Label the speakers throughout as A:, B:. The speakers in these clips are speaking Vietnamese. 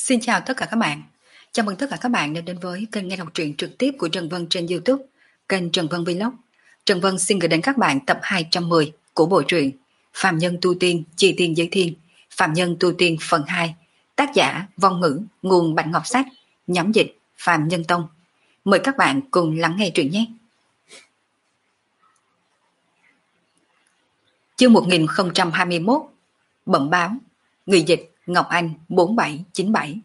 A: Xin chào tất cả các bạn. Chào mừng tất cả các bạn đã đến với kênh nghe đọc truyện trực tiếp của Trần Vân trên YouTube, kênh Trần Vân Vlog. Trần Vân xin gửi đến các bạn tập 210 của bộ truyện Phàm Nhân Tu Tiên, Chi Tiên Giới Thiên, Phàm Nhân Tu Tiên phần 2, tác giả Vong Ngữ, nguồn Bạch Ngọc Sách, nhóm dịch Phàm Nhân Tông. Mời các bạn cùng lắng nghe truyện nhé. Chương 1021, Bẩm báo, người dịch Ngọc Anh 4797.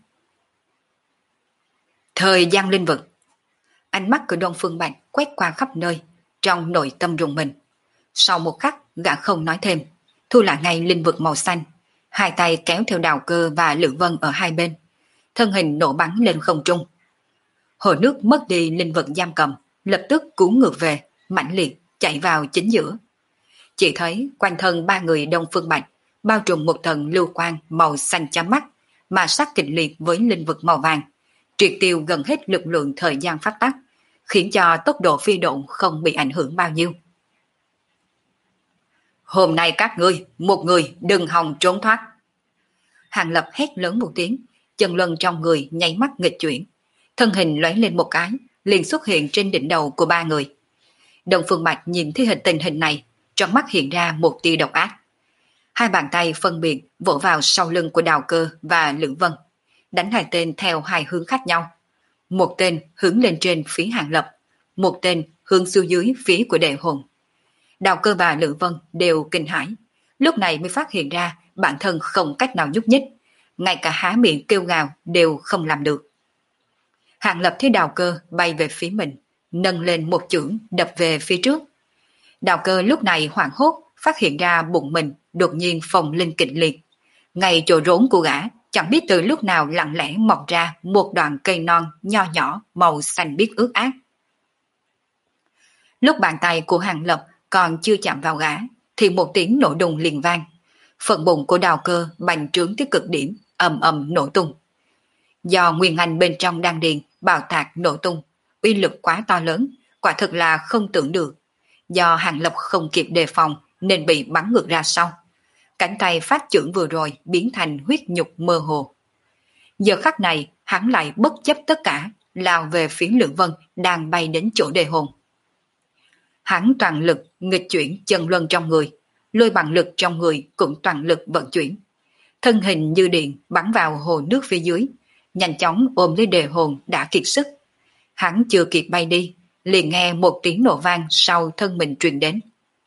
A: Thời gian linh vực. Ánh mắt của Đông Phương Bạch quét qua khắp nơi, trong nội tâm rùng mình. Sau một khắc, gã không nói thêm, thu lại ngay linh vực màu xanh, hai tay kéo theo Đào Cơ và Lữ Vân ở hai bên, thân hình nổ bắn lên không trung. Hồ nước mất đi linh vực giam cầm, lập tức cuốn ngược về, mãnh liệt chạy vào chính giữa. Chỉ thấy quanh thân ba người Đông Phương Bạch bao trùm một tầng lưu quang màu xanh chói mắt, mà sát kịch liệt với linh vực màu vàng, triệt tiêu gần hết lực lượng thời gian phát tắc, khiến cho tốc độ phi độn không bị ảnh hưởng bao nhiêu. Hôm nay các ngươi, một người đừng hòng trốn thoát. Hàng Lập hét lớn một tiếng, chân luân trong người nháy mắt nghịch chuyển, thân hình lóe lên một cái, liền xuất hiện trên đỉnh đầu của ba người. Đông Phương Bạch nhìn thấy tình hình này, trong mắt hiện ra một tia độc ác. Hai bàn tay phân biệt vỗ vào sau lưng của Đào Cơ và Lữ Vân, đánh hai tên theo hai hướng khác nhau. Một tên hướng lên trên phía Hàng Lập, một tên hướng xuống dưới phía của Đệ Hồn. Đào Cơ và Lữ Vân đều kinh hãi, lúc này mới phát hiện ra bản thân không cách nào nhúc nhích, ngay cả há miệng kêu gào đều không làm được. Hàng Lập thấy Đào Cơ bay về phía mình, nâng lên một chưởng đập về phía trước. Đào Cơ lúc này hoảng hốt, phát hiện ra bụng mình đột nhiên phồng lên kịch liệt. Ngay chỗ rốn của gã, chẳng biết từ lúc nào lặng lẽ mọc ra một đoạn cây non nho nhỏ màu xanh biếc ướt át. Lúc bàn tay của Hàng Lập còn chưa chạm vào gã, thì một tiếng nổ đùng liền vang. Phần bụng của Đào Cơ bành trướng tới cực điểm, ầm ầm nổ tung. Do nguyên anh bên trong đan điền bạo tạc nổ tung, uy lực quá to lớn, quả thực là không tưởng được. Do Hàng Lập không kịp đề phòng nên bị bắn ngược ra sau. Cánh tay phát chưởng vừa rồi biến thành huyết nhục mơ hồ. Giờ khắc này hắn lại bất chấp tất cả, lao về phía Lữ Vân đang bay đến chỗ Đề Hồn. Hắn toàn lực nghịch chuyển chân luân trong người, lôi bằng lực trong người cũng toàn lực vận chuyển. Thân hình như điện bắn vào hồ nước phía dưới, nhanh chóng ôm lấy Đề Hồn đã kiệt sức. Hắn chưa kịp bay đi, liền nghe một tiếng nổ vang sau thân mình truyền đến.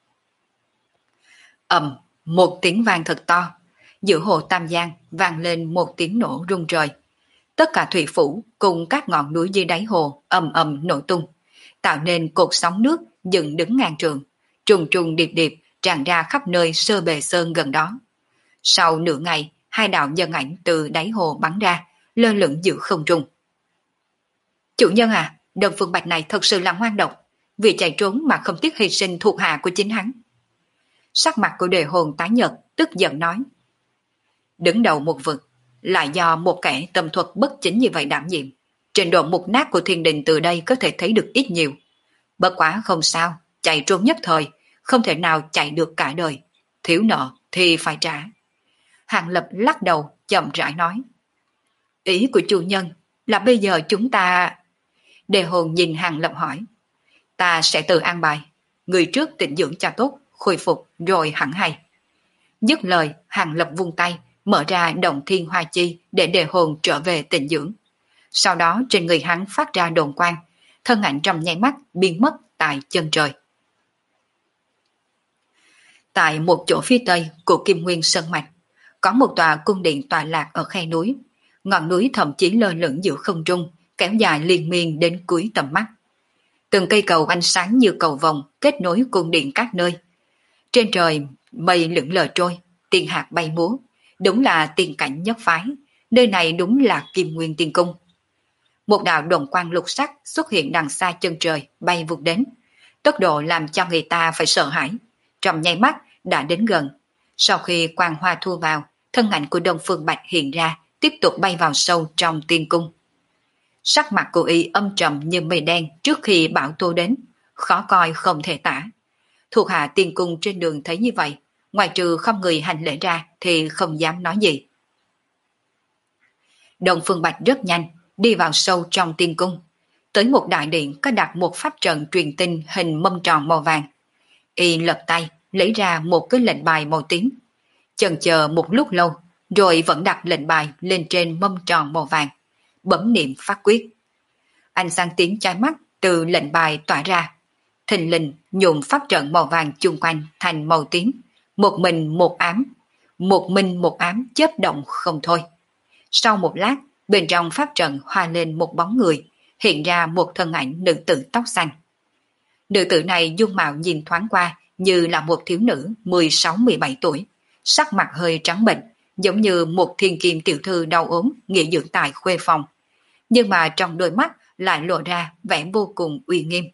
A: Ầm, một tiếng vang thật to, giữa hồ Tam Giang vang lên một tiếng nổ rung trời. Tất cả thủy phủ cùng các ngọn núi dưới đáy hồ ầm ầm nổ tung, tạo nên cột sóng nước dựng đứng ngàn trượng, trùng trùng điệp điệp tràn ra khắp nơi Sơ Bề Sơn gần đó. Sau nửa ngày, hai đạo nhân ảnh từ đáy hồ bắn ra, lơ lửng giữa không trung. Chủ nhân à, Đông Phương Bạch này thật sự là ngoan độc, vì chạy trốn mà không tiếc hy sinh thuộc hạ của chính hắn. Sắc mặt của Đề Hồn tái nhợt, tức giận nói. Đứng đầu một vực, lại do một kẻ tâm thuật bất chính như vậy đảm nhiệm. Trình độ mục nát của thiên đình từ đây có thể thấy được ít nhiều. Bất quá không sao, chạy trốn nhất thời, không thể nào chạy được cả đời. Thiếu nợ thì phải trả. Hàng Lập lắc đầu, chậm rãi nói. Ý của chủ nhân là bây giờ chúng ta... Đề Hồn nhìn Hàng Lập hỏi. Ta sẽ tự an bài, người trước tịnh dưỡng cho tốt, khôi phục rồi hẳn hay. Dứt lời, Hàng Lập vung tay, mở ra động thiên hoa chi để Đề Hồn trở về tịnh dưỡng. Sau đó trên người hắn phát ra đồn quang, thân ảnh trong nháy mắt biến mất tại chân trời. Tại một chỗ phía tây của Kim Nguyên Sơn Mạch, có một tòa cung điện tọa lạc ở khe núi. Ngọn núi thậm chí lơ lửng giữa không trung, kéo dài liên miên đến cuối tầm mắt. Từng cây cầu ánh sáng như cầu vồng kết nối cung điện các nơi. Trên trời mây lững lờ trôi, tiên hạt bay múa, đúng là tiên cảnh nhất phái, nơi này đúng là Kim Nguyên Tiên Cung. Một đạo đồng quang lục sắc xuất hiện đằng xa chân trời, bay vụt đến, tốc độ làm cho người ta phải sợ hãi, trong nháy mắt đã đến gần. Sau khi quang hoa thu vào, thân ảnh của Đông Phương Bạch hiện ra, tiếp tục bay vào sâu trong tiên cung. Sắc mặt của y âm trầm như mây đen trước khi bão tố đến, khó coi không thể tả. Thuộc hạ tiên cung trên đường thấy như vậy, ngoài trừ không người hành lễ ra thì không dám nói gì. Đông Phương Bạch rất nhanh đi vào sâu trong tiên cung, tới một đại điện có đặt một pháp trận truyền tin hình mâm tròn màu vàng. Y lật tay lấy ra một cái lệnh bài màu tím, chần chờ một lúc lâu rồi vẫn đặt lệnh bài lên trên mâm tròn màu vàng, bấm niệm pháp quyết. Ánh sáng tím chói mắt từ lệnh bài tỏa ra, thình lình nhuộm pháp trận màu vàng chung quanh thành màu tím, một mình một ám, một minh một ám chớp động không thôi. Sau một lát, bên trong pháp trận hoa lên một bóng người, hiện ra một thân ảnh nữ tử tóc xanh. Nữ tử này dung mạo nhìn thoáng qua như là một thiếu nữ 16-17 tuổi, sắc mặt hơi trắng bệch, giống như một thiên kim tiểu thư đau ốm nghỉ dưỡng tại khuê phòng. Nhưng mà trong đôi mắt lại lộ ra vẻ vô cùng uy nghiêm.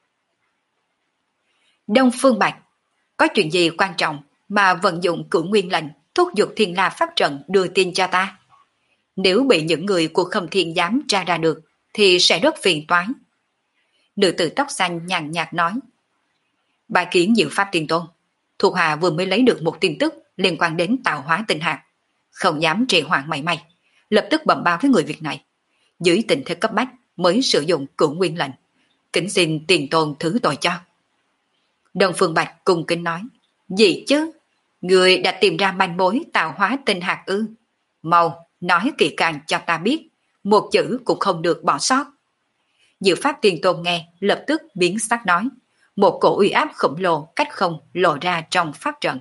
A: Đông Phương Bạch, có chuyện gì quan trọng mà vận dụng cửu nguyên lệnh thúc giục thiên la pháp trận đưa tin cho ta? Nếu bị những người của Khâm Thiên Giám tra ra được thì sẽ rất phiền toái. Nữ tử tóc xanh nhàn nhạt nói. Bài kiến Diệu Pháp Tiên Tôn, thuộc hạ vừa mới lấy được một tin tức liên quan đến tạo hóa tinh hạt, không dám trì hoãn mảy may, lập tức bẩm báo với người việc này. Dưới tình thế cấp bách mới sử dụng cửu nguyên lệnh, kính xin Tiền Tôn thứ tội cho. Đông Phương Bạch cung kính nói. Gì chứ? Người đã tìm ra manh mối tạo hóa tinh hạt ư? Mau nói kỹ càng cho ta biết, một chữ cũng không được bỏ sót. Diệu Pháp Tiên Tôn nghe lập tức biến sắc nói, một cổ uy áp khổng lồ cách không lộ ra trong pháp trận.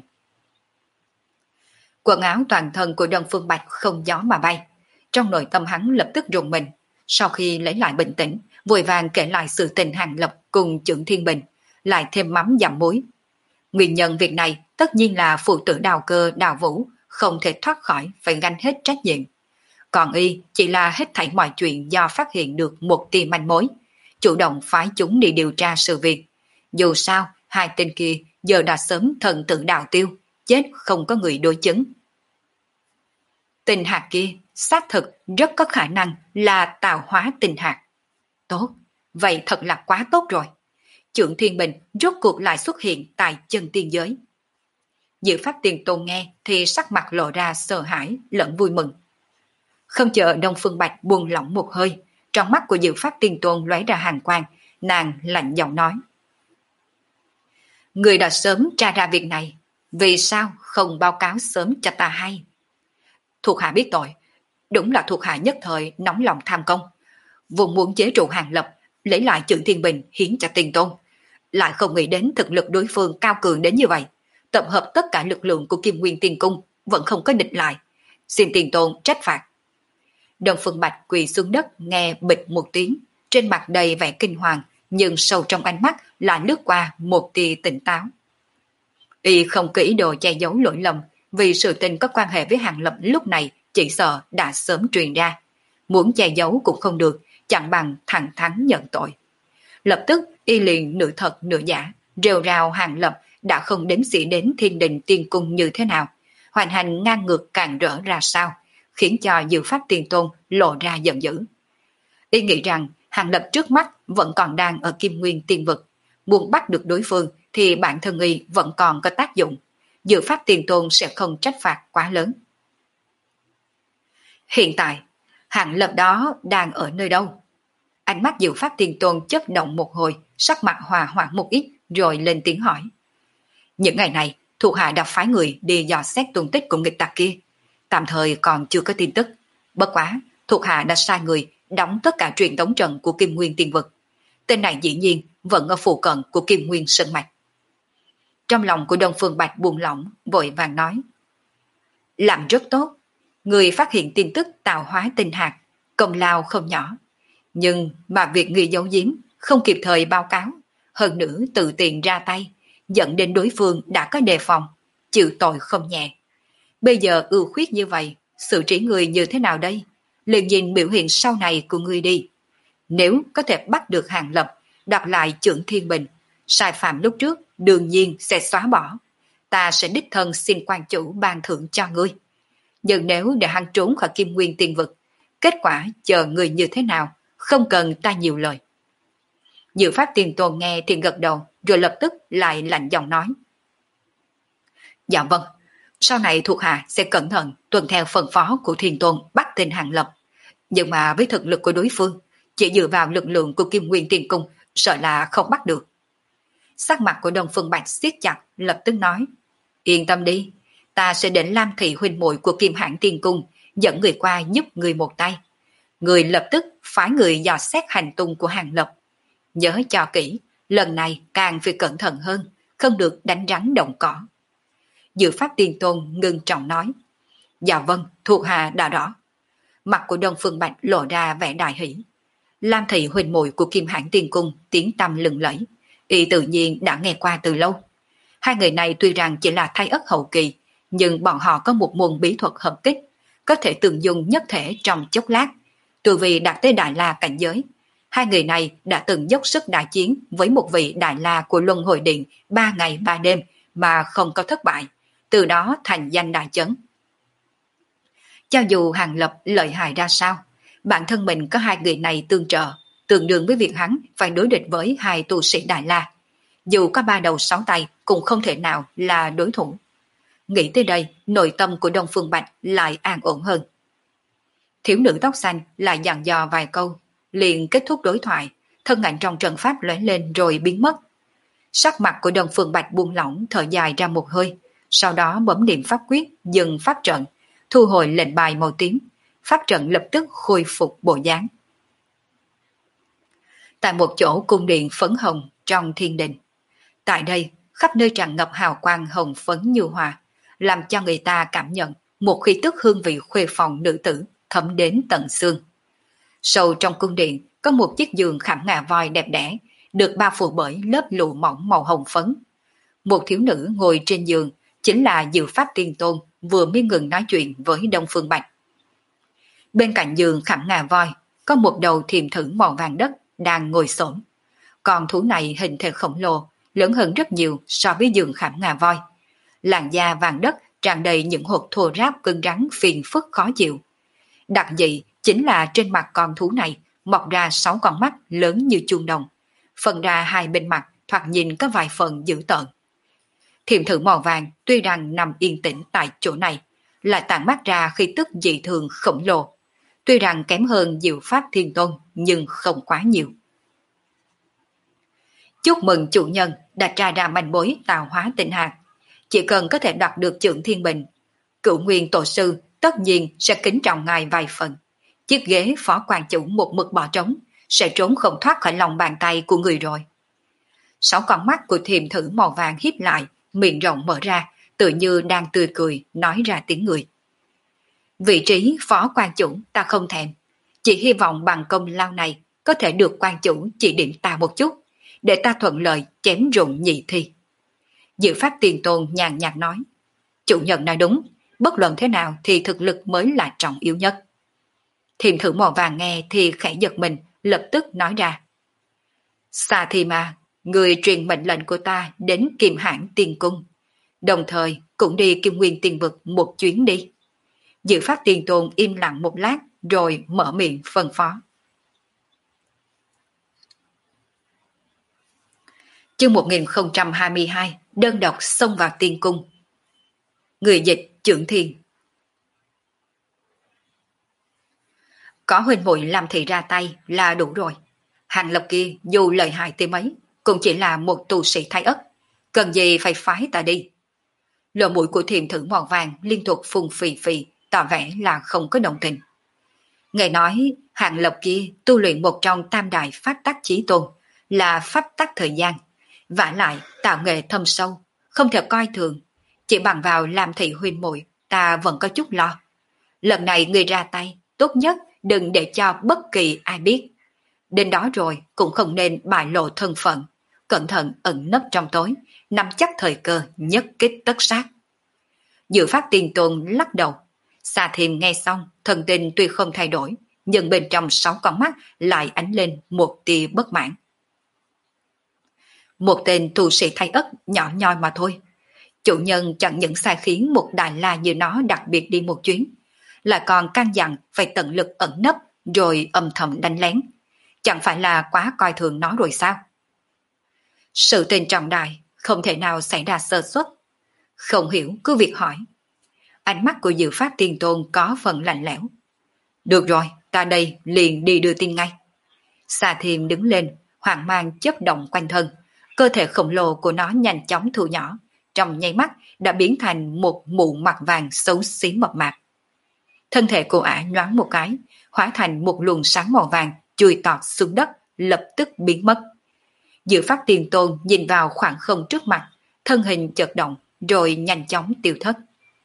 A: Quần áo toàn thân của Đông Phương Bạch không gió mà bay, trong nội tâm hắn lập tức rùng mình. Sau khi lấy lại bình tĩnh, vội vàng kể lại sự tình Hàng Lập cùng Chưởng Thiên Bình, lại thêm mắm dặm muối. Nguyên nhân việc này tất nhiên là phụ tử Đào Cơ Đào Vũ không thể thoát khỏi phải gánh hết trách nhiệm. Còn y chỉ là hết thảy mọi chuyện do phát hiện được một tia manh mối, chủ động phái chúng đi điều tra sự việc. Dù sao, hai tên kia giờ đã sớm thần tự đạo tiêu, chết không có người đối chứng. Tinh hạt kia xác thực rất có khả năng là tạo hóa tinh hạt. Tốt, vậy thật là quá tốt rồi. Chưởng Thiên Bình rốt cuộc lại xuất hiện tại chân tiên giới. Diệu Pháp Tiên Tôn nghe thì sắc mặt lộ ra sợ hãi lẫn vui mừng. Không chờ Đông Phương Bạch buông lỏng một hơi, trong mắt của Diệu Pháp Tiên Tôn lóe ra hàn quang, nàng lạnh giọng nói. Người đã sớm tra ra việc này, vì sao không báo cáo sớm cho ta hay? Thuộc hạ biết tội, đúng là thuộc hạ nhất thời nóng lòng tham công, vốn muốn chế trụ Hàng Lập, lấy lại Chưởng Thiên Bình hiến cho Tiên Tôn, lại không nghĩ đến thực lực đối phương cao cường đến như vậy, tập hợp tất cả lực lượng của Kim Nguyên Tiên Cung vẫn không có địch lại, xin Tiên Tôn trách phạt. Đông Phương Bạch quỳ xuống đất nghe bịch một tiếng, trên mặt đầy vẻ kinh hoàng, nhưng sâu trong ánh mắt là lướt qua một tia tỉnh táo. Y không kỹ đồ che giấu lỗi lầm, vì sự tình có quan hệ với Hàng Lập lúc này chỉ sợ đã sớm truyền ra. Muốn che giấu cũng không được, chẳng bằng thẳng thắn nhận tội. Lập tức y liền nửa thật nửa giả, rêu rao Hàng Lập đã không đếm xỉa đến Thiên Đình Tiên Cung như thế nào, hoành hành ngang ngược càng rỡ ra sao, khiến cho Diệu Pháp Tiên Tôn lộ ra giận dữ. Y nghĩ rằng Hàng Lập trước mắt vẫn còn đang ở Kim Nguyên Tiên Vực, muốn bắt được đối phương thì bản thân y vẫn còn có tác dụng, Diệu Pháp Tiên Tôn sẽ không trách phạt quá lớn. Hiện tại, Hàng Lập đó đang ở nơi đâu? Ánh mắt Diệu Pháp Tiên Tôn chớp động một hồi, sắc mặt hòa hoãn một ít rồi lên tiếng hỏi. Những ngày này, thuộc hạ đã phái người đi dò xét tung tích của nghịch tặc kia, tạm thời còn chưa có tin tức. Bất quá, thuộc hạ đã sai người đóng tất cả truyền tống trận của Kim Nguyên Tiên Vực. Tên này dĩ nhiên vẫn ở phụ cận của Kim Nguyên Sơn Mạch. Trong lòng của Đông Phương Bạch buông lỏng, vội vàng nói. Làm rất tốt, người phát hiện tin tức tạo hóa tinh hạt, công lao không nhỏ. Nhưng mà việc người giấu giếm, không kịp thời báo cáo, hơn nữa tự tiện ra tay, dẫn đến đối phương đã có đề phòng, chịu tội không nhẹ. Bây giờ ưu khuyết như vậy, xử trí người như thế nào đây? Liền nhìn biểu hiện sau này của người đi. Nếu có thể bắt được Hàng Lập, đặt lại Chưởng Thiên Bình, sai phạm lúc trước đương nhiên sẽ xóa bỏ. Ta sẽ đích thân xin quan chủ ban thưởng cho ngươi. Nhưng nếu để hắn trốn khỏi Kim Nguyên Tiên Vực, kết quả chờ người như thế nào, không cần ta nhiều lời. Diệu Pháp Tiên Tôn nghe thì gật đầu, rồi lập tức lại lạnh giọng nói. Dạ vâng, sau này thuộc hạ sẽ cẩn thận tuân theo phân phó của Thiên Tôn bắt tên Hàng Lập. Nhưng mà với thực lực của đối phương, chỉ dựa vào lực lượng của Kim Nguyên Tiên Cung, sợ là không bắt được. Sắc mặt của Đông Phương Bạch siết chặt, lập tức nói, yên tâm đi, ta sẽ đến Lam Thị huynh muội của Kim Hãn Tiên Cung, dẫn người qua giúp người một tay. Người lập tức phái người dò xét hành tung của Hàng Lập. Nhớ cho kỹ, lần này càng phải cẩn thận hơn, không được đánh rắn động cỏ. Dự Pháp Tiên Tôn ngưng trọng nói, dạ vâng, thuộc hạ đã rõ. Mặt của Đông Phương Bạch lộ ra vẻ đại hỷ. Lam Thị huynh muội của Kim Hãn Tiên Cung tiếng tăm lừng lẫy, y tự nhiên đã nghe qua từ lâu. Hai người này tuy rằng chỉ là thái ất hậu kỳ, nhưng bọn họ có một môn bí thuật hợp kích, có thể tương dung nhất thể trong chốc lát. Từ vì đạt tới Đại La cảnh giới, hai người này đã từng dốc sức đại chiến với một vị Đại La của Luân Hồi Điện 3 ngày 3 đêm mà không có thất bại, từ đó thành danh đại chấn. Cho dù Hàng Lập lợi hại ra sao, bản thân mình có hai người này tương trợ, tương đương với việc hắn phải đối địch với hai tu sĩ Đại La. Dù có 3 đầu 6 tay cũng không thể nào là đối thủ. Nghĩ tới đây, nội tâm của Đông Phương Bạch lại an ổn hơn. Thiếu nữ tóc xanh lại dặn dò vài câu, liền kết thúc đối thoại, thân ảnh trong trận pháp lóe lên rồi biến mất. Sắc mặt của Đông Phương Bạch buông lỏng, thở dài ra một hơi, sau đó bấm niệm pháp quyết, dừng pháp trận, thu hồi lệnh bài màu tím, pháp trận lập tức khôi phục bộ dáng. Tại một chỗ cung điện phấn hồng trong thiên đình, tại đây khắp nơi tràn ngập hào quang hồng phấn như hoa, làm cho người ta cảm nhận một khí tức hương vị khuê phòng nữ tử thấm đến tận xương. Sâu trong cung điện có một chiếc giường khảm ngà voi đẹp đẽ, được bao phủ bởi lớp lụa mỏng màu hồng phấn. Một thiếu nữ ngồi trên giường chính là Dự Pháp Tiên Tôn vừa mới ngừng nói chuyện với Đông Phương Bạch. Bên cạnh giường khảm ngà voi có một đầu thiềm thử màu vàng đất đang ngồi xổm. Con thú này hình thể khổng lồ, lớn hơn rất nhiều so với giường khảm ngà voi. Làn da vàng đất tràn đầy những hột thô ráp cứng rắn phiền phức khó chịu. Đặc dị chính là trên mặt con thú này mọc ra 6 con mắt lớn như chuông đồng, phần ra hai bên mặt thoạt nhìn có vài phần dữ tợn. Thiềm thử màu vàng tuy rằng nằm yên tĩnh tại chỗ này, lại tản mát ra khí tức dị thường khổng lồ. Tuy rằng kém hơn Diệu Pháp Thiên Tôn nhưng không quá nhiều. Chúc mừng chủ nhân đã tra ra manh mối tạo hóa tinh hạt. Chỉ cần có thể đoạt được Chưởng Thiên Bình, Cửu Nguyên Tổ Sư tất nhiên sẽ kính trọng ngài vài phần. Chiếc ghế phó quan chủ một mực bỏ trống, sẽ trốn không thoát khỏi lòng bàn tay của người rồi. 6 con mắt của thiềm thử màu vàng híp lại, miệng rộng mở ra, tự như đang tươi cười, nói ra tiếng người. Vị trí phó quan chủ ta không thèm, chỉ hy vọng bằng công lao này có thể được quan chủ chỉ điểm ta một chút, để ta thuận lợi chém rụng nhị thi. Dự Pháp Tiên Tôn nhàn nhạt nói, chủ nhân nói đúng, bất luận thế nào thì thực lực mới là trọng yếu nhất. Thiềm thử màu vàng nghe thì khẽ giật mình, lập tức nói ra. Xà thì mà, người truyền mệnh lệnh của ta đến Kim Hãn Tiên Cung, đồng thời cũng đi Kim Nguyên Tiên Vực một chuyến đi. Dự Pháp Tiên Tôn im lặng một lát rồi mở miệng phân phó. Chương 1022, đơn độc xông vào tiên cung. Người dịch Chưởng Thiên. Có huynh muội làm thị ra tay là đủ rồi. Hàng Lập kia dù lợi hại tới mấy cũng chỉ là một tu sĩ thái ất, cần gì phải phái ta đi. Lỗ mũi của thiềm thử màu vàng liên tục phun phì phì, tỏ vẻ là không có đồng tình. Nghe nói Hàng Lập kia tu luyện một trong tam đại pháp tắc chí tôn, là pháp tắc thời gian, vả lại tạo nghệ thâm sâu, không thể coi thường. Chỉ bằng vào làm thị huynh muội, ta vẫn có chút lo. Lần này người ra tay, tốt nhất đừng để cho bất kỳ ai biết. Đến đó rồi cũng không nên bại lộ thân phận, cẩn thận ẩn nấp trong tối, nắm chắc thời cơ nhất kích tất sát. Dự Pháp Tiên Tôn lắc đầu. Xà Thiềm nghe xong, thần tình tuy không thay đổi, nhưng bên trong 6 con mắt lại ánh lên một tia bất mãn. Một tên tu sĩ thái ất nhỏ nhoi mà thôi. Chủ nhân chẳng những sai khiến một Đại La như nó đặc biệt đi một chuyến, lại còn căn dặn phải tận lực ẩn nấp rồi âm thầm đánh lén. Chẳng phải là quá coi thường nó rồi sao? Sự tình trọng đại, không thể nào xảy ra sơ suất. Không hiểu cứ việc hỏi. Ánh mắt của Dự Pháp Tiên Tôn có phần lạnh lẽo. Được rồi, ta đây liền đi đưa tin ngay. Xà Thiềm đứng lên, hoang mang chớp động quanh thân, cơ thể khổng lồ của nó nhanh chóng thu nhỏ, trong nháy mắt đã biến thành một mụ mặt vàng xấu xí mập mạp. Thân thể cô ả nhoáng một cái, hóa thành một luồng sáng màu vàng chui tọt xuống đất, lập tức biến mất. Dự Pháp Tiền Tôn nhìn vào khoảng không trước mặt, thân hình chợt động rồi nhanh chóng tiêu thất.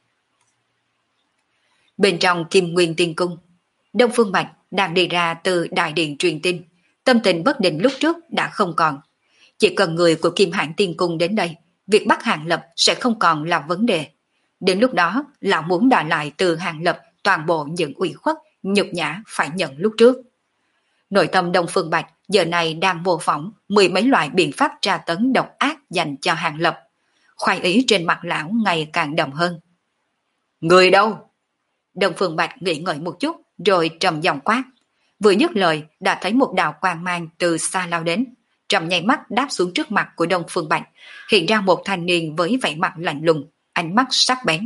A: Bên trong Kim Nguyên Tiên Cung, Đông Phương Bạch đang đi ra từ đại điện truyền tin, tâm tình bất định lúc trước đã không còn. Chỉ cần người của Kim Hãn Tiên Cung đến đây, việc bắt Hàng Lập sẽ không còn là vấn đề. Đến lúc đó, lão muốn đòi lại từ Hàng Lập toàn bộ những ủy khuất, nhục nhã phải nhận lúc trước. Nội tâm Đông Phương Bạch giờ này đang mô phỏng mười mấy loại biện pháp tra tấn độc ác dành cho Hàng Lập. Khoái ý trên mặt lão ngày càng đậm hơn. Người đâu? Đông Phương Bạch nghĩ ngợi một chút rồi trầm giọng quát. Vừa dứt lời đã thấy một đạo quang mang từ xa lao đến, trong nháy mắt đáp xuống trước mặt của Đông Phương Bạch, hiện ra một thanh niên với vẻ mặt lạnh lùng, ánh mắt sắc bén.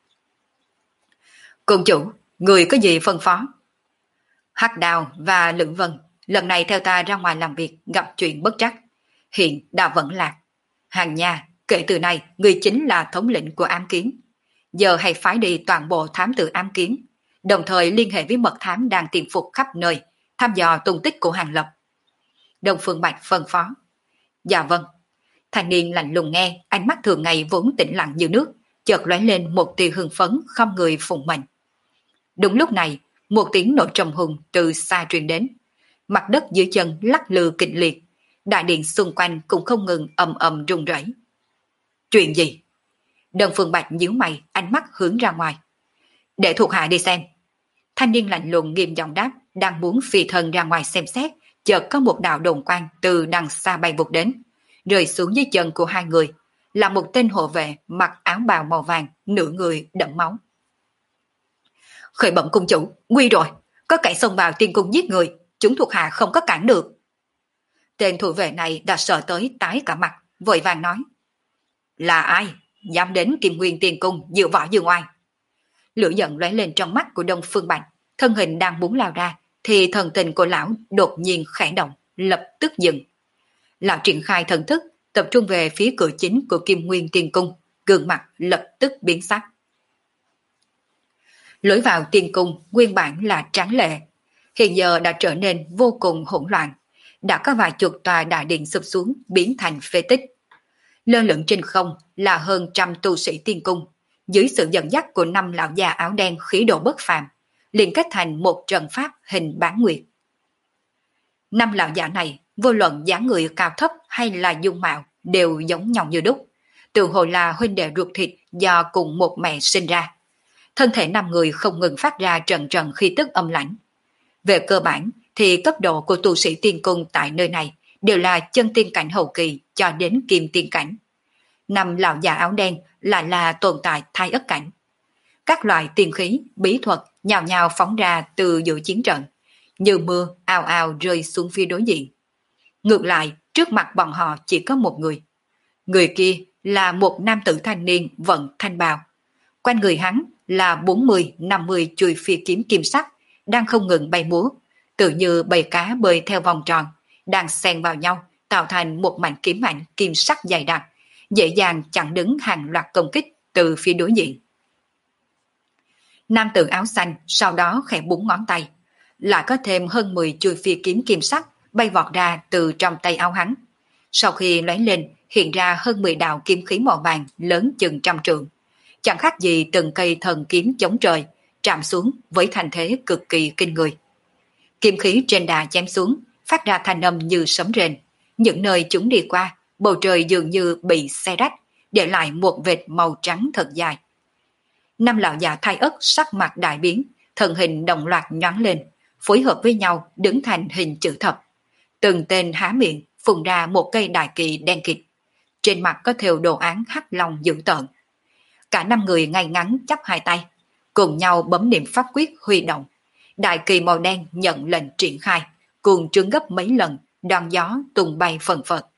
A: Cung chủ, người có gì phân phó? Hắc Đào và Lữ Vân lần này theo ta ra ngoài làm việc gặp chuyện bất trắc, hiện đã vẫn lạc. Hàng Nha, kể từ nay người chính là thống lĩnh của ám kiếm. Giờ hãy phái đi toàn bộ thám tử ám kiếm, đồng thời liên hệ với mật thám đang tìm phục khắp nơi, thăm dò tung tích của Hàng Lập. Đông Phương Bạch phân phó. Dạ vâng. Thanh niên lạnh lùng nghe, ánh mắt thường ngày vốn tĩnh lặng như nước, chợt lóe lên một tia hưng phấn, không người phụng mệnh. Đúng lúc này, một tiếng nổ trầm hùng từ xa truyền đến. Mặt đất dưới chân lắc lư kịch liệt, đại điện xung quanh cũng không ngừng ầm ầm rung rẩy. Chuyện gì? Đông Phương Bạch nhíu mày, ánh mắt hướng ra ngoài. Để thuộc hạ đi xem. Thanh niên lạnh lùng nghiêm giọng đáp, đang muốn phi thân ra ngoài xem xét, chợt có một đạo đồn quang từ đằng xa bay vụt đến, rơi xuống dưới chân của hai người, là một tên hộ vệ mặc áo bào màu vàng, nửa người đẫm máu. Khởi bẩm cung chủ, nguy rồi, có kẻ xông vào tiên cung giết người, chúng thuộc hạ không có cản được. Tên thủ vệ này đã sợ tới tái cả mặt, vội vàng nói. Là ai dám đến Kim Nguyên Tiên Cung dựa võ dương oai? Lửa giận lóe lên trong mắt của Đông Phương Bạch, thân hình đang muốn lao ra thì thần tình của lão đột nhiên khẽ động, lập tức dừng. Lão triển khai thần thức, tập trung về phía cửa chính của Kim Nguyên Tiên Cung, gương mặt lập tức biến sắc. Lối vào tiên cung nguyên bản là tráng lệ, hiện giờ đã trở nên vô cùng hỗn loạn, đã có vài chục tòa đại điện sụp xuống biến thành phế tích. Lơ lửng trên không là hơn trăm tu sĩ tiên cung, dưới sự dẫn dắt của 5 lão già áo đen khí độ bất phàm, liền kết thành một trận pháp hình bán nguyệt. 5 lão già này, vô luận dáng người cao thấp hay là dung mạo, đều giống nhau như đúc, tự hồ là huynh đệ ruột thịt do cùng một mẹ sinh ra. Thân thể 5 người không ngừng phát ra trận trận khí tức âm lãnh. Về cơ bản thì cấp độ của tu sĩ tiên cung tại nơi này đều là chân tiên cảnh hậu kỳ cho đến kim tiên cảnh. 5 lão già áo đen lại là tồn tại thai ất cảnh. Các loại tiên khí, bí thuật nhào nhào phóng ra từ giữa chiến trận, như mưa ào ào rơi xuống phía đối diện. Ngược lại, trước mặt bọn họ chỉ có một người. Người kia là một nam tử thanh niên vận thanh bào. Quanh người hắn là 40-50 chuôi phi kiếm kim sắc đang không ngừng bay múa, tự như bầy cá bơi theo vòng tròn, đang xen vào nhau tạo thành một mảnh kiếm ảnh kim sắc dày đặc, dễ dàng chặn đứng hàng loạt công kích từ phía đối diện. Nam tử áo xanh sau đó khẽ búng ngón tay, lại có thêm hơn 10 chuôi phi kiếm kim sắc bay vọt ra từ trong tay áo hắn. Sau khi lóe lên, hiện ra hơn 10 đạo kiếm khí màu vàng lớn chừng trăm trượng, chẳng khác gì từng cây thần kiếm chống trời, chạm xuống với thành thế cực kỳ kinh người. Kiếm khí trên đà chém xuống, phát ra thanh âm như sấm rền. Những nơi chúng đi qua, bầu trời dường như bị xé rách, để lại một vệt màu trắng thật dài. 5 lão già thai ất sắc mặt đại biến, thân hình đồng loạt nhoáng lên, phối hợp với nhau đứng thành hình chữ thập. Từng tên há miệng phun ra một cây đại kỳ đen kịt, trên mặt có thêu đồ án hắc long dữ tợn. Cả 5 người ngay ngắn chắp hai tay, cùng nhau bấm niệm pháp quyết huy động. Đại kỳ màu đen nhận lệnh triển khai, cuồng trướng gấp mấy lần, đoàn gió tung bay phần phật.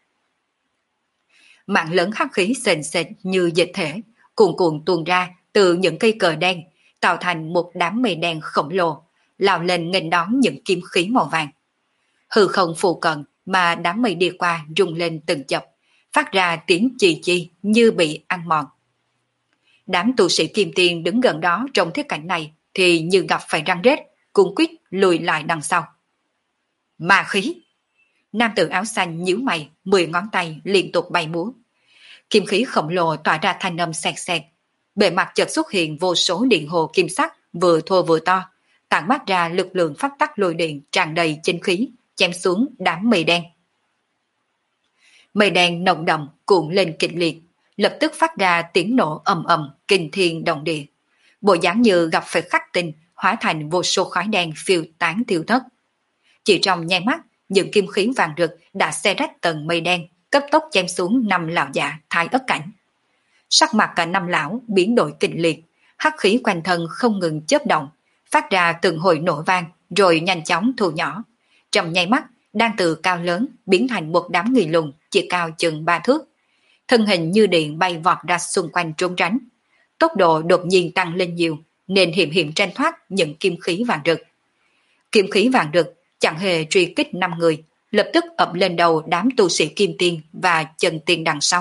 A: Mạng lớn hắc khí sền sệt như dịch thể, cuồn cuộn tuôn ra từ những cây cờ đen, tạo thành một đám mây đen khổng lồ, lao lên nghênh đón những kim khí màu vàng. Hư không phù cận mà đám mây đi qua rung lên từng chập, phát ra tiếng chì chi như bị ăn mòn. Đám tu sĩ kim tiên đứng gần đó trong thế cảnh này thì như gặp phải răng rết, cuống quýt lùi lại đằng sau. Ma khí! Nam tử áo xanh nhíu mày, 10 ngón tay liên tục bay múa. Kim khí khổng lồ tỏa ra thanh âm xẹt xẹt. Bề mặt chợt xuất hiện vô số điện hồ kim sắc vừa thô vừa to, tản mát ra lực lượng pháp tắc lôi điện tràn đầy chính khí, chém xuống đám mây đen. Mây đen nồng đậm cuộn lên kịch liệt, lập tức phát ra tiếng nổ ầm ầm kinh thiên động địa. Bộ dáng như gặp phải khắc tinh, hóa thành vô số khói đen phiêu tán tiêu thất. Chỉ trong nháy mắt, những kim khí vàng rực đã xé rách tầng mây đen, cấp tốc chém xuống 5 lão giả Thái Ất cảnh. Sắc mặt cả 5 lão biến đổi kịch liệt, hắc khí quanh thân không ngừng chớp động, phát ra từng hồi nổ vang rồi nhanh chóng thu nhỏ. Trong nháy mắt, đang từ cao lớn biến thành một đám người lùn chỉ cao chừng 3 thước. Thân hình như điện bay vọt ra xung quanh trốn tránh. Tốc độ đột nhiên tăng lên nhiều, nên hiểm hiểm tranh thoát những kim khí vàng rực. Kim khí vàng rực chẳng hề truy kích 5 người, lập tức ập lên đầu đám tu sĩ kim tiên và chân tiên đằng sau.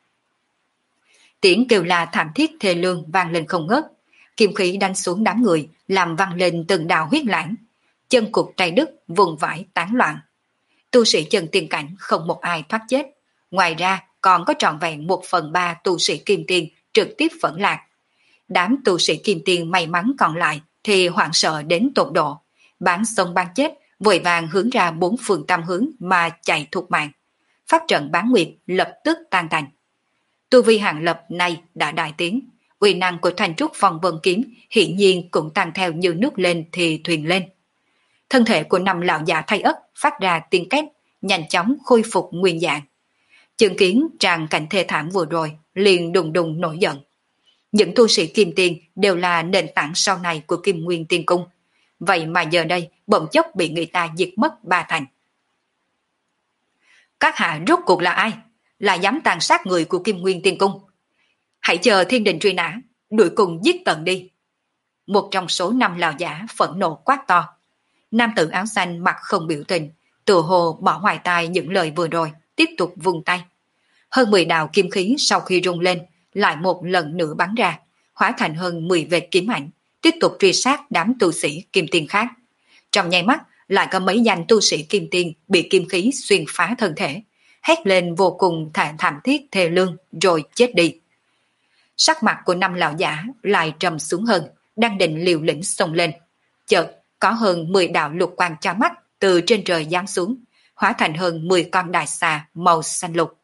A: Tiếng kêu la thảm thiết thê lương vang lên không ngớt, kim khí đánh xuống đám người, làm vang lên từng đạo huyết lãng. Chân cụt tay đứt, vùng vãi tán loạn. Tu sĩ chân tiên cảnh không một ai thoát chết, ngoài ra còn có trọn vẹn 1/3 tu sĩ kim tiên trực tiếp phẫn lạc. Đám tu sĩ kim tiên may mắn còn lại thì hoảng sợ đến tột độ, bán sống bán chết, vội vàng hướng ra 4 phương tam hướng mà chạy thục mạng. Pháp trận bán nguyệt lập tức tan thành. Tu vi Hàng Lập này đã đại tiến, uy năng của Thanh Trúc Phong Vân kiếm hiển nhiên cũng tăng theo như nước lên thì thuyền lên. Thân thể của 5 lão già Thái Ất phát ra tiếng két, nhanh chóng khôi phục nguyên dạng. Chứng kiến tràng cảnh thê thảm vừa rồi, liền đùng đùng nổi giận. Những tu sĩ kim tiên đều là nền tảng sau này của Kim Nguyên Tiên Cung. Vậy mà giờ đây bỗng chốc bị người ta diệt mất 3 thành. Các hạ rốt cuộc là ai? Là dám tàn sát người của Kim Nguyên Tiên Cung. Hãy chờ thiên đình truy nã, đuổi cùng giết tận đi. Một trong số 5 lão giả phẫn nộ quát to. Nam tử áo xanh mặt không biểu tình, tựa hồ bỏ ngoài tai những lời vừa rồi, tiếp tục vung tay. Hơn 10 đạo kim khí sau khi rung lên, lại một lần nữa bắn ra, hóa thành hơn 10 vệt kiếm ảnh, tiếp tục truy sát đám tu sĩ kim tiên khác. Trong nháy mắt, lại có mấy danh tu sĩ kim tiên bị kim khí xuyên phá thân thể, hét lên vô cùng thảm thiết thê lương rồi chết đi. Sắc mặt của 5 lão giả lại trầm xuống hơn, đang định liều lĩnh xông lên. Chợt có hơn 10 đạo lục quang cho mắt từ trên trời giáng xuống, hóa thành hơn 10 con đại xà màu xanh lục.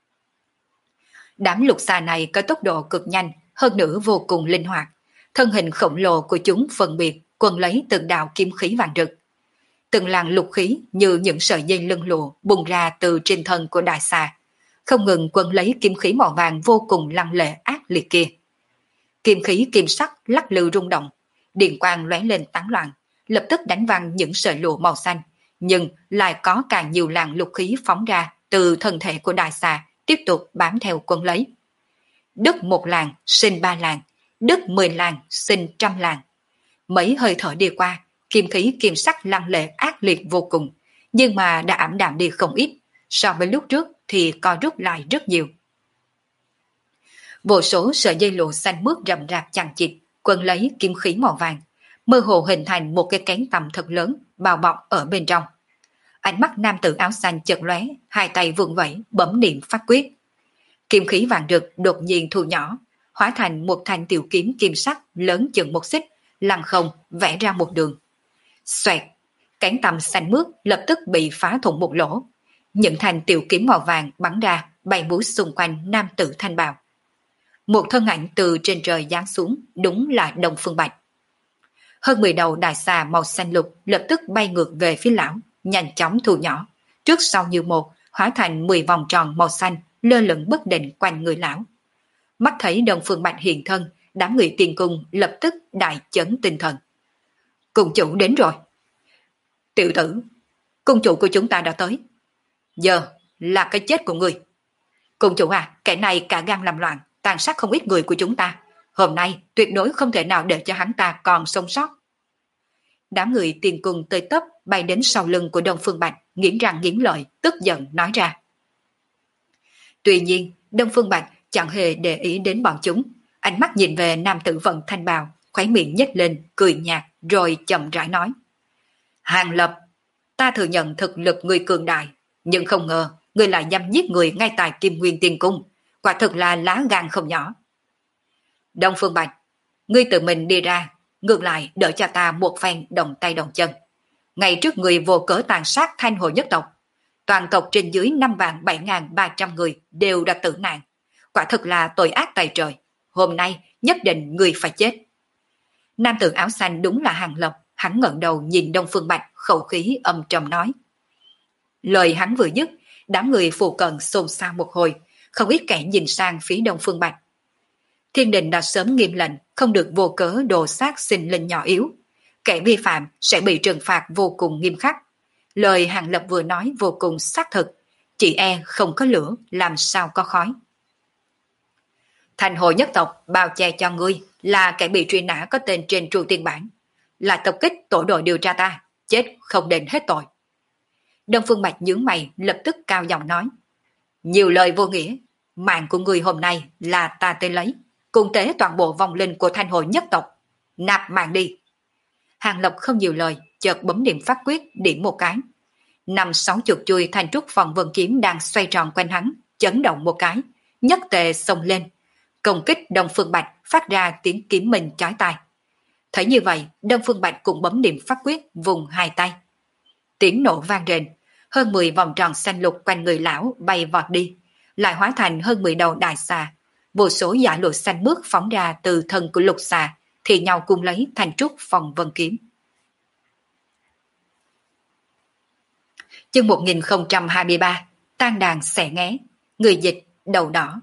A: Đám lục xà này có tốc độ cực nhanh, hơn nữa vô cùng linh hoạt. Thân hình khổng lồ của chúng phân biệt quần lấy từng đạo kim khí vàng rực. Từng làn lục khí như những sợi dây lưng lụa bùng ra từ trên thân của đại xà, không ngừng quấn lấy kim khí màu vàng vô cùng lăng lệ ác liệt kia. Kim khí kim sắc lắc lư rung động, điện quang lóe lên tán loạn, lập tức đánh văng những sợi lụa màu xanh, nhưng lại có càng nhiều làn lục khí phóng ra từ thân thể của đại xà, tiếp tục bám theo quấn lấy. Đứt 1 làn sinh 3 làn, đứt 10 làn sinh trăm làn. Mấy hơi thở đi qua, kim khí kim sắc lăng lệ ác liệt vô cùng, nhưng mà đã ảm đạm đi không ít, so với lúc trước thì co rút lại rất nhiều. Vô số sợi dây lụa xanh mướt rậm rạp chằng chịt, quấn lấy kim khí màu vàng, mơ hồ hình thành một cái cánh tầm thật lớn bao bọc ở bên trong. Ánh mắt nam tử áo xanh chợt lóe, hai tay vươn vẫy bấm niệm phát quyết. Kim khí vàng rực đột nhiên thu nhỏ, hóa thành một thanh tiểu kiếm kim sắc lớn chừng 1 xích, lăng không vẽ ra một đường. Xoẹt, cánh tầm xanh mướt lập tức bị phá thủng một lỗ. Những thanh tiểu kiếm màu vàng bắn ra, bay múa xung quanh nam tử thanh bào. Một thân ảnh từ trên trời giáng xuống, đúng là Đông Phương Bạch. Hơn 10 đầu đại xà màu xanh lục lập tức bay ngược về phía lão, nhanh chóng thu nhỏ, trước sau như một, hóa thành 10 vòng tròn màu xanh lơ lửng bất định quanh người lão. Mắt thấy Đông Phương Bạch hiện thân, đám người tiên cung lập tức đại chấn tinh thần. Cung chủ đến rồi. Tiểu tử, cung chủ của chúng ta đã tới. Giờ là cái chết của người. Cung chủ à, kẻ này cả gan làm loạn, tàn sát không ít người của chúng ta. Hôm nay tuyệt đối không thể nào để cho hắn ta còn sống sót. Đám người tiền cung tới tấp bay đến sau lưng của Đông Phương Bạch, nghiến răng nghiến lợi, tức giận nói ra. Tuy nhiên, Đông Phương Bạch chẳng hề để ý đến bọn chúng, ánh mắt nhìn về nam tử vận thanh bào, khóe miệng nhếch lên, cười nhạt, rồi chậm rãi nói. Hàng Lập, ta thừa nhận thực lực người cường đại, nhưng không ngờ người lại nhằm giết người ngay tại Kim Nguyên Tiên Cung, quả thực là lá gan không nhỏ. Đông Phương Bạch, ngươi tự mình đi ra, ngược lại đợi cho ta một phen đồng tay đồng chân. Ngày trước người vô cớ tàn sát Thanh Hồ nhất tộc, toàn tộc trên dưới 5.700 người đều đã tử nạn, quả thực là tội ác tày trời, hôm nay nhất định người phải chết. Nam tử áo xanh đúng là Hàng Lập, hắn ngẩng đầu nhìn Đông Phương Bạch, khẩu khí âm trầm nói. Lời hắn vừa dứt, đám người phụ cận xôn xao một hồi, không ít kẻ nhìn sang phía Đông Phương Bạch. Thiên đình đã sớm nghiêm lệnh không được vô cớ đồ sát sinh linh nhỏ yếu, kẻ vi phạm sẽ bị trừng phạt vô cùng nghiêm khắc. Lời Hàng Lập vừa nói vô cùng xác thực, chỉ e không có lửa làm sao có khói. Thành Hồ nhất tộc bao che cho ngươi là kẻ bị truy nã có tên trên trụ tiên bản, là tập kích tổ đội điều tra ta, chết không đền hết tội. Đông Phương Bạch nhướng mày lập tức cao giọng nói. Nhiều lời vô nghĩa, mạng của ngươi hôm nay là ta tới lấy, cùng tế toàn bộ vong linh của Thanh Hồ nhất tộc, nạp mạng đi. Hàng Lập không nhiều lời, chợt bấm điểm pháp quyết điểm một cái. 50-60 chuôi thanh trúc phòng vân kiếm đang xoay tròn quanh hắn, chấn động một cái, nhất tề xông lên, công kích Đông Phương Bạch, phát ra tiếng kiếm mình chói tai. Thấy như vậy, Đông Phương Bạch cũng bấm điểm pháp quyết vùng hai tay. Tiếng nổ vang rền, hơn 10 vòng tròn xanh lục quanh người lão bay vọt đi, lại hóa thành hơn 10 đầu đại xà. Vô số giả lụa xanh mướt phóng ra từ thân của lục xà, thì nhau cung lấy thanh trúc phòng vân kiếm. Chương 1023, tan đàn xẻ nghé, người dịch đầu đỏ.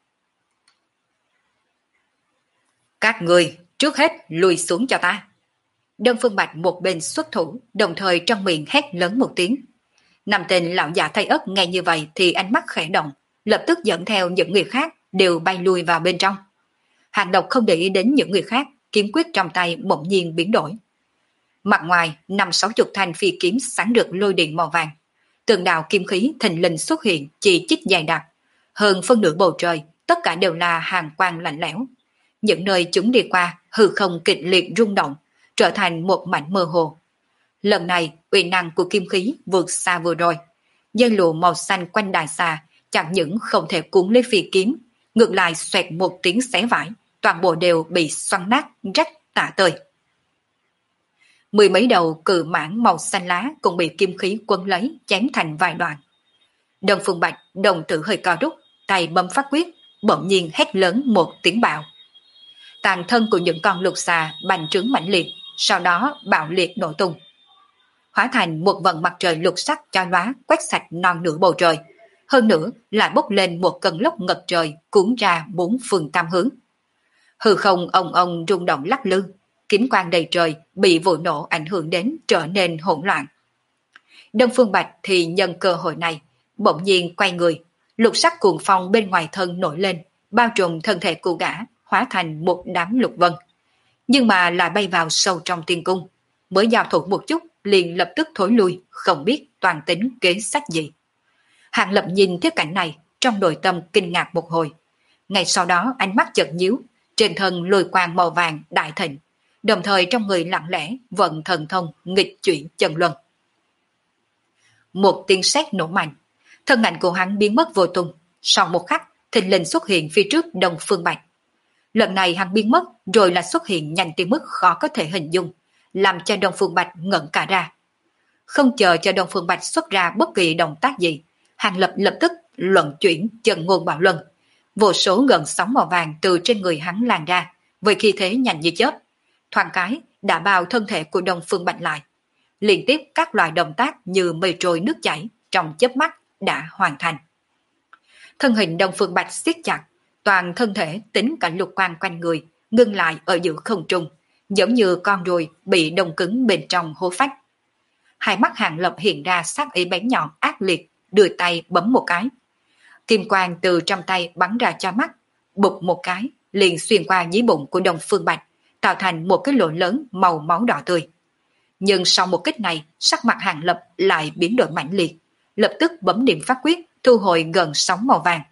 A: Các người trước hết lùi xuống cho ta. Đông Phương Bạch một bên xuất thủ, đồng thời trong miệng hét lớn một tiếng. Năm tên lão già thay ớt nghe như vậy thì ánh mắt khẽ động, lập tức dẫn theo những người khác đều bay lui vào bên trong. Hàng Độc không để ý đến những người khác, kiếm quyết trong tay bỗng nhiên biến đổi. Mặt ngoài 50-60 thanh phi kiếm sáng rực lôi điện màu vàng, từng đạo kim khí thình lình xuất hiện chỉ chích dài đặc, hơn phân nửa bầu trời tất cả đều là hàng quang lạnh lẽo. Những nơi chúng đi qua hư không kịch liệt rung động, trở thành một mảnh mơ hồ. Lần này uy năng của kim khí vượt xa vừa rồi, dây lụa màu xanh quanh đài xà chẳng những không thể cuốn lấy phi kiếm, ngược lại xoẹt một tiếng xé vải, toàn bộ đều bị xoắn nát rách tả tơi. 10 mấy đầu cự mãng màu xanh lá cũng bị kim khí quấn lấy, chém thành vài đoạn. Đông Phương Bạch đồng tử hơi co rút, tay bấm phát quyết, bỗng nhiên hét lớn một tiếng bạo. Tàn thân của những con lục xà bành trướng mãnh liệt, sau đó bạo liệt nổ tung, hóa thành một vầng mặt trời lục sắc chói lóa quét sạch non nửa bầu trời, hơn nữa lại bốc lên một cơn lốc ngập trời cuốn ra bốn phương tam hướng. Hư không ong ong rung động lắc lư, kiếm quang đầy trời bị vụ nổ ảnh hưởng đến trở nên hỗn loạn. Đông Phương Bạch thì nhân cơ hội này, bỗng nhiên quay người, lục sắc cuồng phong bên ngoài thân nổi lên, bao trùm thân thể của gã, hóa thành một đám lục vân. Nhưng mà lại bay vào sâu trong tiên cung, mới giao thủ một chút liền lập tức thối lui, không biết toàn tính kế sách gì. Hàng Lập nhìn thấy cảnh này, trong nội tâm kinh ngạc một hồi. Ngay sau đó ánh mắt chợt nhíu, trên thân lôi quang màu vàng đại thịnh, đồng thời trong người lặng lẽ vận thần thông nghịch chuyển chân luân. Một tiếng sét nổ mạnh, thân ảnh của hắn biến mất vô tung, sau một khắc thình lình xuất hiện phía trước Đông Phương Bạch. Lần này hắn biến mất rồi là xuất hiện nhanh tới mức khó có thể hình dung, làm cho Đông Phương Bạch ngẩn cả ra. Không chờ cho Đông Phương Bạch xuất ra bất kỳ động tác gì, Hàng Lập lập tức luận chuyển chân ngôn bảo luân. Vô số gần sóng màu vàng từ trên người hắn lan ra, với khí thế nhanh như chớp, thoáng cái đã bao thân thể của Đông Phương Bạch lại. Liên tiếp các loại động tác như mây trôi nước chảy trong chớp mắt đã hoàn thành. Thân hình Đông Phương Bạch siết chặt, toàn thân thể tính cả lục quang quanh người ngưng lại ở giữa không trung, giống như con ruồi bị đông cứng bên trong hố phách. Hai mắt Hàng Lập hiện ra sắc ý bén nhọn ác liệt, đưa tay bấm một cái. Kim quang từ trong tay bắn ra cho mắt, bụp một cái liền xuyên qua dưới bụng của Đông Phương Bạch, tạo thành một cái lỗ lớn màu máu đỏ tươi. Nhưng sau một kích này, sắc mặt Hàng Lập lại biến đổi mãnh liệt, lập tức bấm niệm pháp quyết, thu hồi gần sóng màu vàng.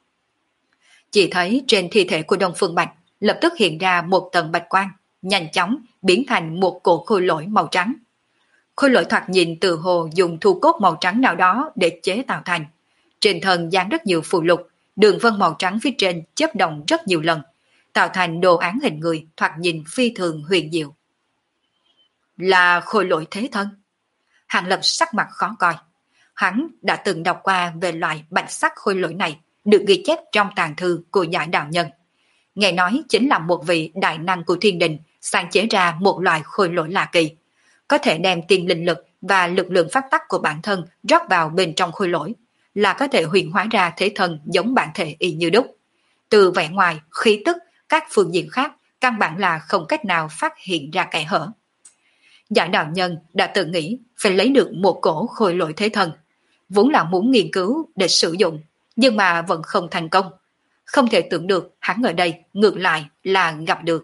A: Chỉ thấy trên thi thể của Đông Phương Bạch lập tức hiện ra một tầng bạch quang, nhanh chóng biến thành một cổ khôi lỗi màu trắng. Khôi lỗi thoạt nhìn từ hồ dùng thu cốt màu trắng nào đó để chế tạo thành. Trên thân dán rất nhiều phù lục, đường vân màu trắng phía trên chớp động rất nhiều lần, tạo thành đồ án hình người thoạt nhìn phi thường huyền diệu. Là khôi lỗi thế thân. Hàng Lập sắc mặt khó coi. Hắn đã từng đọc qua về loại bạch sắc khôi lỗi này, được ghi chép trong tàng thư của Giải Đạo Nhân. Nghe nói chính là một vị đại năng của thiên đình sáng chế ra một loại khôi lỗi lạ kỳ, có thể đem tiền linh lực và lực lượng pháp tắc của bản thân rót vào bên trong khôi lỗi, là có thể huyền hóa ra thế thân giống bản thể y như đúc. Từ vẻ ngoài, khí tức, các phương diện khác, căn bản là không cách nào phát hiện ra kẽ hở. Giải Đạo Nhân đã tự nghĩ phải lấy được một cổ khôi lỗi thế thân, vốn là muốn nghiên cứu để sử dụng, nhưng mà vẫn không thành công. Không thể tưởng được hắn ở đây ngược lại là gặp được.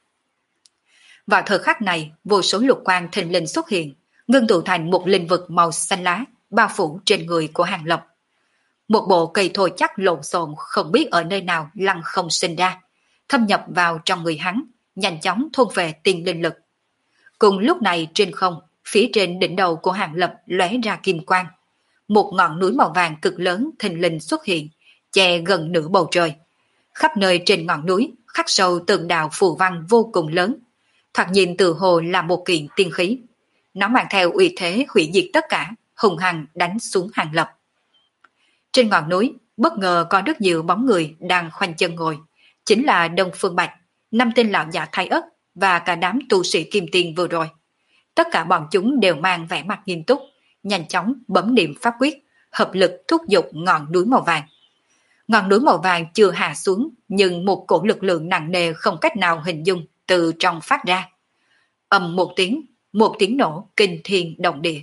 A: Vào thời khắc này, vô số lục quang thình lình xuất hiện, ngưng tụ thành một linh vực màu xanh lá, bao phủ trên người của Hàng Lập. Một bộ cây thô chắc lộn xộn không biết ở nơi nào lăng không sinh ra, thâm nhập vào trong người hắn, nhanh chóng thôn về tiền linh lực. Cùng lúc này trên không, phía trên đỉnh đầu của Hàng Lập lóe ra kim quang. Một ngọn núi màu vàng cực lớn thình lình xuất hiện, che gần nửa bầu trời. Khắp nơi trên ngọn núi khắc sâu từng đạo phù văn vô cùng lớn, thoạt nhìn từ hồ là một kiện tiên khí. Nó mang theo uy thế hủy diệt tất cả, hùng hăng đánh xuống Hàng Lập. Trên ngọn núi, bất ngờ có rất nhiều bóng người đang khoanh chân ngồi, chính là Đông Phương Bạch, 5 tên lão già Thái Ất và cả đám tu sĩ kim tiền vừa rồi. Tất cả bọn chúng đều mang vẻ mặt nghiêm túc, nhanh chóng bấm niệm pháp quyết, hợp lực thúc giục ngọn núi màu vàng. Ngọn núi màu vàng chưa hạ xuống, nhưng một cổ lực lượng nặng nề không cách nào hình dung từ trong phát ra. Ầm một tiếng nổ kinh thiên động địa.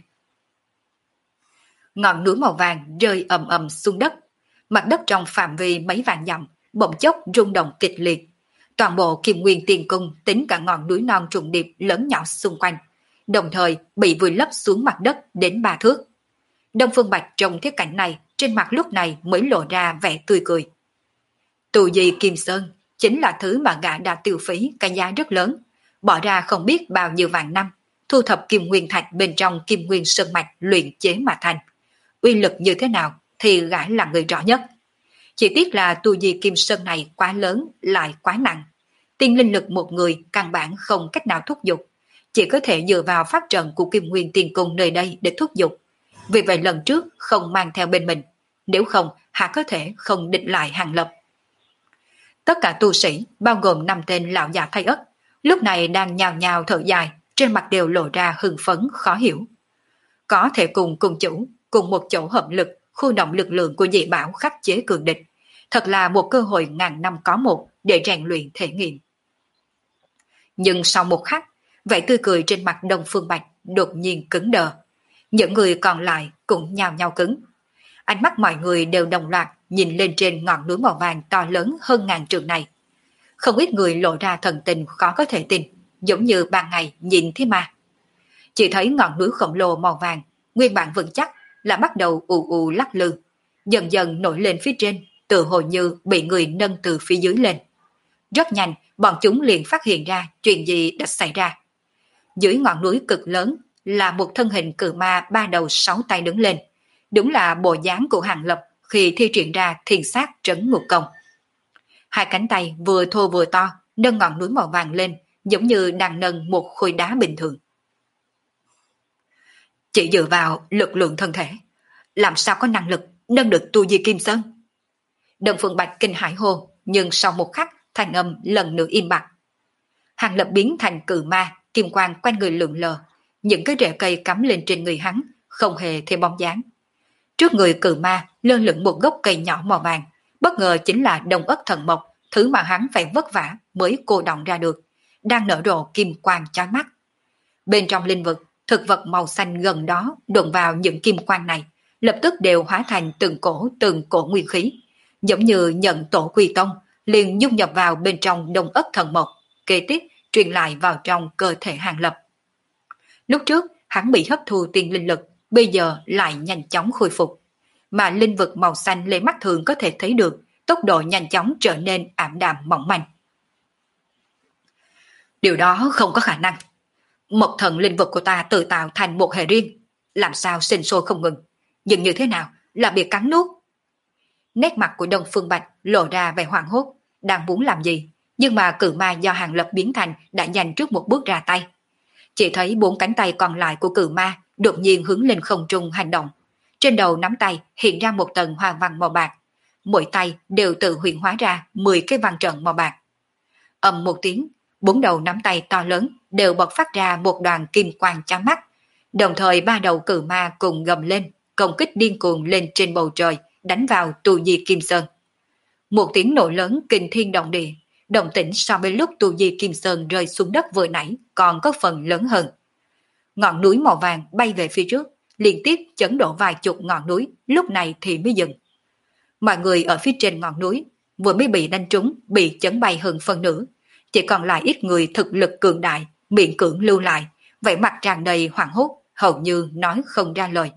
A: Ngọn núi màu vàng rơi ầm ầm xuống đất, mặt đất trong phạm vi mấy vạn dặm bỗng chốc rung động kịch liệt. Toàn bộ Kim Nguyên Tiên Cung tính cả ngọn núi non trùng điệp lớn nhỏ xung quanh, đồng thời bị vùi lấp xuống mặt đất đến 3 thước. Đông Phương Bạch trong thiết cảnh này, trên mặt lúc này mới lộ ra vẻ tươi cười. Tù Di Kim Sơn chính là thứ mà gã đã tiêu phí cái giá rất lớn, bỏ ra không biết bao nhiêu vạn năm, thu thập kim nguyên thạch bên trong Kim Nguyên Sơn Mạch luyện chế mà thành. Uy lực như thế nào thì gã là người rõ nhất. Chỉ tiếc là tu di Kim Sơn này quá lớn lại quá nặng. Tiên linh lực một người căn bản không cách nào thúc giục, chỉ có thể dựa vào pháp trận của Kim Nguyên Tiên Cung nơi đây để thúc giục. Vì vậy lần trước không mang theo bên mình, nếu không hắn có thể không địch lại Hàng Lập. Tất cả tu sĩ, bao gồm 5 tên lão già Thái Ất, lúc này đang nhào nhào thở dài, trên mặt đều lộ ra hưng phấn khó hiểu. Có thể cùng chủ, cùng một chỗ hợp lực, khu động lực lượng của dị bảo khắc chế cường địch, thật là một cơ hội ngàn năm có một để rèn luyện thể nghiệm. Nhưng sau một khắc, vẻ tươi cười trên mặt Đông Phương Bạch đột nhiên cứng đờ. Những người còn lại cũng nhào nhào cứng. Ánh mắt mọi người đều đồng loạt nhìn lên trên ngọn núi màu vàng to lớn hơn ngàn trượng này. Không ít người lộ ra thần tình khó có thể tin, giống như ban ngày nhìn thế mà. Chỉ thấy ngọn núi khổng lồ màu vàng, nguyên bản vững chắc, là bắt đầu ù ù lắc lư, dần dần nổi lên phía trên, tự hồ như bị người nâng từ phía dưới lên. Rất nhanh, bọn chúng liền phát hiện ra chuyện gì đã xảy ra. Dưới ngọn núi cực lớn là một thân hình cự ma 3 đầu 6 tay đứng lên, đúng là bộ dáng của Hàng Lập khi thi triển ra thiên sát trấn ngục công. Hai cánh tay vừa thô vừa to, nâng ngọn núi màu vàng lên, giống như đang nâng một khối đá bình thường. Chỉ dựa vào lực lượng thân thể, làm sao có năng lực nâng được tu di Kim Sơn? Đông Phương Bạch kinh hãi hô, nhưng sau một khắc thanh âm lần nữa im bặt. Hàng Lập biến thành cự ma, kim quang quanh người lượn lờ, những cái rễ cây cắm lên trên người hắn, không hề thêm bóng dáng. Trước người cự ma lơ lửng một gốc cây nhỏ màu vàng, bất ngờ chính là Đông Ất Thần Mộc, thứ mà hắn phải vất vả mới cô đọng ra được, đang nở rộ kim quang chói mắt. Bên trong linh vực, thực vật màu xanh gần đó đụng vào những kim quang này, lập tức đều hóa thành từng cổ nguyên khí, giống như nhận tổ quy tông, liền dung nhập vào bên trong Đông Ất Thần Mộc, kế tiếp truyền lại vào trong cơ thể Hàng Lập. Lúc trước hắn bị hấp thu tiên linh lực, bây giờ lại nhanh chóng khôi phục. Mà linh vực màu xanh lên mắt thường có thể thấy được, tốc độ nhanh chóng trở nên ảm đạm mỏng manh. Điều đó không có khả năng. Mộc thần linh vực của ta tự tạo thành một hệ riêng, làm sao sinh sôi không ngừng, nhưng như thế nào là bị cắn nuốt. Nét mặt của Đông Phương Bạch lộ ra vẻ hoảng hốt, đang muốn làm gì, nhưng mà cự ma do Hàng Lập biến thành đã nhanh trước một bước ra tay. Chỉ thấy 4 cánh tay còn lại của cự ma đột nhiên hướng lên không trung hành động. Trên đầu nắm tay hiện ra một tầng hoa văn màu bạc, mỗi tay đều tự hiện hóa ra 10 cái văn trận màu bạc. Ầm một tiếng, 4 đầu nắm tay to lớn đều bộc phát ra một đoàn kim quang chói mắt, đồng thời 3 đầu cự ma cùng gầm lên, công kích điên cuồng lên trên bầu trời, đánh vào Tu Di Kim Sơn. Một tiếng nổ lớn kinh thiên động địa, động tĩnh so với lúc Tu Di Kim Sơn rơi xuống đất vừa nãy còn có phần lớn hơn. Ngọn núi màu vàng bay về phía trước, liên tiếp chấn đổ vài chục ngọn núi, lúc này thì mới dừng. Mọi người ở phía trên ngọn núi vừa mới bị đánh trúng, bị chấn bay hơn phân nửa, chỉ còn lại ít người thực lực cường đại, miệng cưỡng lưu lại, vẻ mặt tràn đầy hoảng hốt, hầu như nói không ra lời.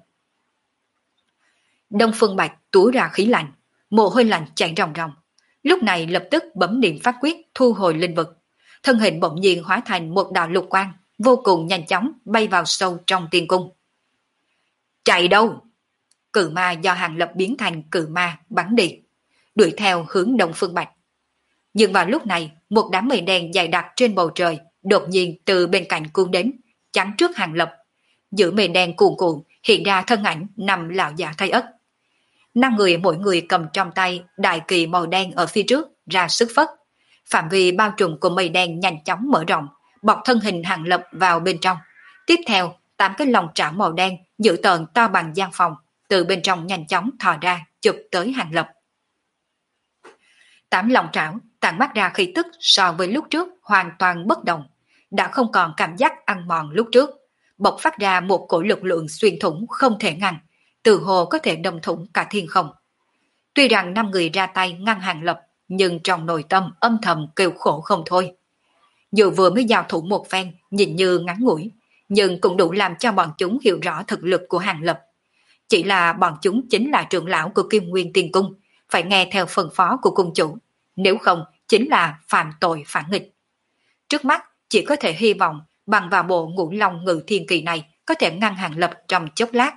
A: Đông Phương Bạch túa ra khí lạnh, mồ hôi lạnh chảy ròng ròng. Lúc này lập tức bấm niệm pháp quyết thu hồi linh vực, thân hình bỗng nhiên hóa thành một đạo lục quang, vô cùng nhanh chóng bay vào sâu trong tiên cung. Chạy đâu? Cự ma do Hàng Lập biến thành cự ma bắn đi, đuổi theo hướng Đông Phương Bạch. Nhưng vào lúc này, một đám mây đen dày đặc trên bầu trời đột nhiên từ bên cạnh cuốn đến, chắn trước Hàng Lập. Giữa mây đen cuồn cuộn hiện ra thân ảnh 5 lão già thay ất. 5 người mỗi người cầm trong tay đại kỳ màu đen ở phía trước ra sức phất. Phạm vi bao trùm của mây đen nhanh chóng mở rộng, bọc thân hình Hàng Lập vào bên trong. Tiếp theo, 8 cái lồng trảo màu đen dữ tợn to bằng gian phòng từ bên trong nhanh chóng thò ra chụp tới Hàng Lập. 8 lồng trảo tản mát ra khí tức so với lúc trước hoàn toàn bất đồng, đã không còn cảm giác ăn mòn lúc trước, bộc phát ra một cổ lực lượng xuyên thủng không thể ngăn, từ hồ có thể đâm thủng cả thiên không. Tuy rằng 5 người ra tay ngăn Hàng Lập, nhưng trong nội tâm âm thầm kêu khổ không thôi. Dù vừa mới giao thủ một phen nhìn như ngắn ngủi, nhưng cũng đủ làm cho bọn chúng hiểu rõ thực lực của Hàng Lập. Chỉ là bọn chúng chính là trưởng lão của Kim Nguyên Tiên Cung, phải nghe theo phân phó của cung chủ, nếu không chính là phạm tội phản nghịch. Trước mắt chỉ có thể hy vọng bằng vào bộ Ngũ Long Ngự Thiên Kỳ này có thể ngăn Hàng Lập trong chốc lát.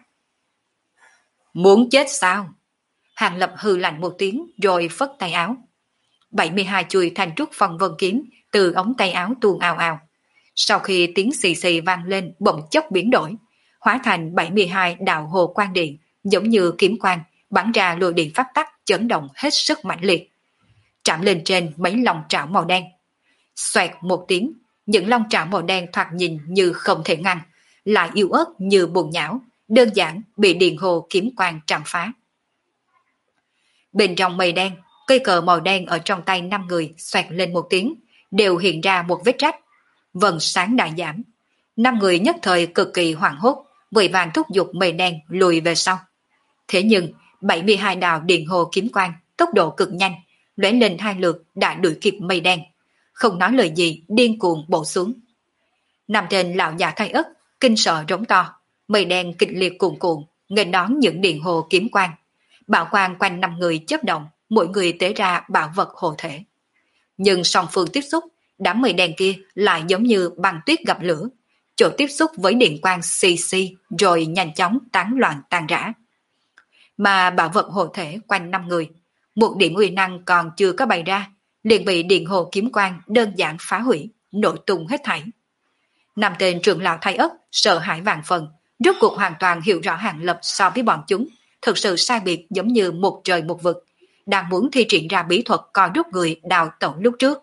A: Muốn chết sao? Hàng Lập hừ lạnh một tiếng rồi phất tay áo. 72 chuôi thanh trúc phong vân kiếm từ ống tay áo tuôn ào ào. Sau khi tiếng xì xì vang lên bỗng chốc biến đổi, hóa thành 72 đạo hồ quang điện, giống như kiếm quang bắn ra lôi điện pháp tắc chấn động hết sức mãnh liệt, chạm lên trên mấy long trảo màu đen. Xoẹt một tiếng, những long trảo màu đen thoạt nhìn như không thể ngăn, lại yếu ớt như buồn nhão, đơn giản bị điện hồ kiếm quang trảm phá. Bên trong mây đen, cây cờ màu đen ở trong tay 5 người xoẹt lên một tiếng, đều hiện ra một vết rách. Vầng sáng đại giảm. 5 người nhất thời cực kỳ hoảng hốt, vội vàng thúc giục mây đen lùi về sau. Thế nhưng, 72 đạo điện hồ kiếm quang, tốc độ cực nhanh, lóe lên 2 lượt đã đuổi kịp mây đen. Không nói lời gì, điên cuồng bổ xuống. 5 tên lão già thay ất, kinh sợ rống to, mây đen kịch liệt cuồn cuộn, nghênh đón những điện hồ kiếm quang. Bảo quang quanh 5 người chớp động, mỗi người tế ra bảo vật hộ thể. Nhưng song phương tiếp xúc, đám mây đen kia lại giống như băng tuyết gặp lửa, chỗ tiếp xúc với điện quang xì xì rồi nhanh chóng tán loạn tan rã. Mà bảo vật hộ thể quanh 5 người, một điểm uy năng còn chưa có bày ra, liền bị điện hồ kiếm quang đơn giản phá hủy, nổ tung hết thảy. 5 tên trưởng lão thay ất sợ hãi vạn phần, rốt cuộc hoàn toàn hiểu rõ Hàng Lập so với bọn chúng, thực sự sai biệt giống như một trời một vực, đang muốn thi triển ra bí thuật coi rút người đào tẩu lúc trước.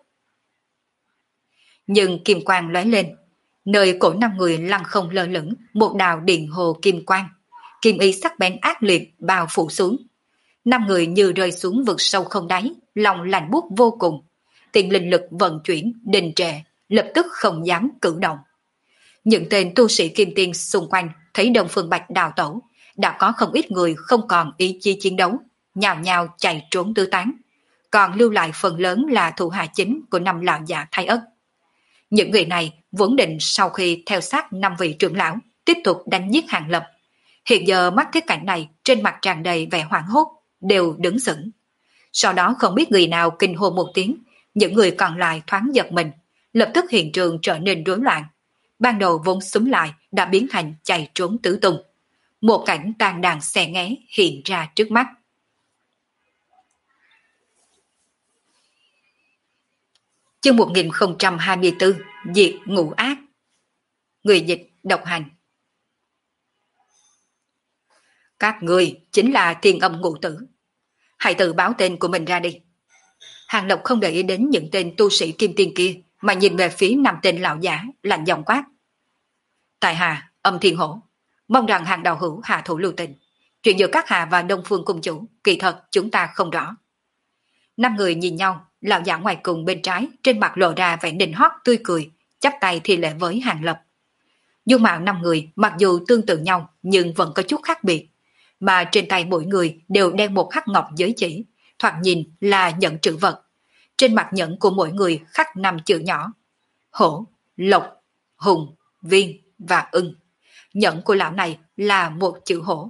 A: Nhưng kim quang lóe lên, nơi cổ 5 người lăn không lơ lửng một đạo điện hồ kim quang, kim ý sắc bén ác liệt bao phủ xuống. 5 người như rơi xuống vực sâu không đáy, lòng lạnh buốt vô cùng, tiền linh lực vận chuyển đình trệ, lập tức không dám cử động. Những tên tu sĩ kim tiên xung quanh thấy Đông Phương Bạch đào tẩu, đã có không ít người không còn ý chí chiến đấu, nhào nhào chạy trốn tứ tán, còn lưu lại phần lớn là thủ hạ chính của 5 lão già thay ất. Những người này vốn định sau khi theo sát 5 vị trưởng lão tiếp tục đánh giết Hàng Lập. Hiện giờ mắt thấy cảnh này trên mặt tràn đầy vẻ hoảng hốt, đều đứng sững. Sau đó không biết người nào kinh hô một tiếng, những người còn lại thoáng giật mình, lập tức hiện trường trở nên rối loạn. Ban đầu vốn súng lại đã biến thành chạy trốn tứ tung. Một cảnh tàn đàn xè nghé hiện ra trước mắt. Chương 1024 Diệt ngũ ác. Người dịch độc hành. Các người chính là Thiên Âm Ngũ Tử. Hãy tự báo tên của mình ra đi. Hàng Lộc không để ý đến những tên tu sĩ kim tiên kia, mà nhìn về phía 5 tên lão giả, lạnh giọng quát. Tại hạ, Âm Thiên Hổ, mong rằng Hàng đạo hữu hạ thủ lưu tình. Chuyện giữa các hạ và Đông Phương cung chủ, kỳ thật chúng ta không rõ. 5 người nhìn nhau, lão giả ngoài cùng bên trái trên mặt lộ ra vẻ nịnh hót tươi cười, chắp tay thi lễ với Hàng Lập. Dung mạo 5 người mặc dù tương tự nhau nhưng vẫn có chút khác biệt, mà trên tay mỗi người đều đeo một hắc ngọc giới chỉ, thoạt nhìn là nhẫn trữ vật. Trên mặt nhẫn của mỗi người khắc 5 chữ nhỏ: Hổ, Lộc, Hùng, Viên và Ưng. Nhẫn của lão này là một chữ hổ.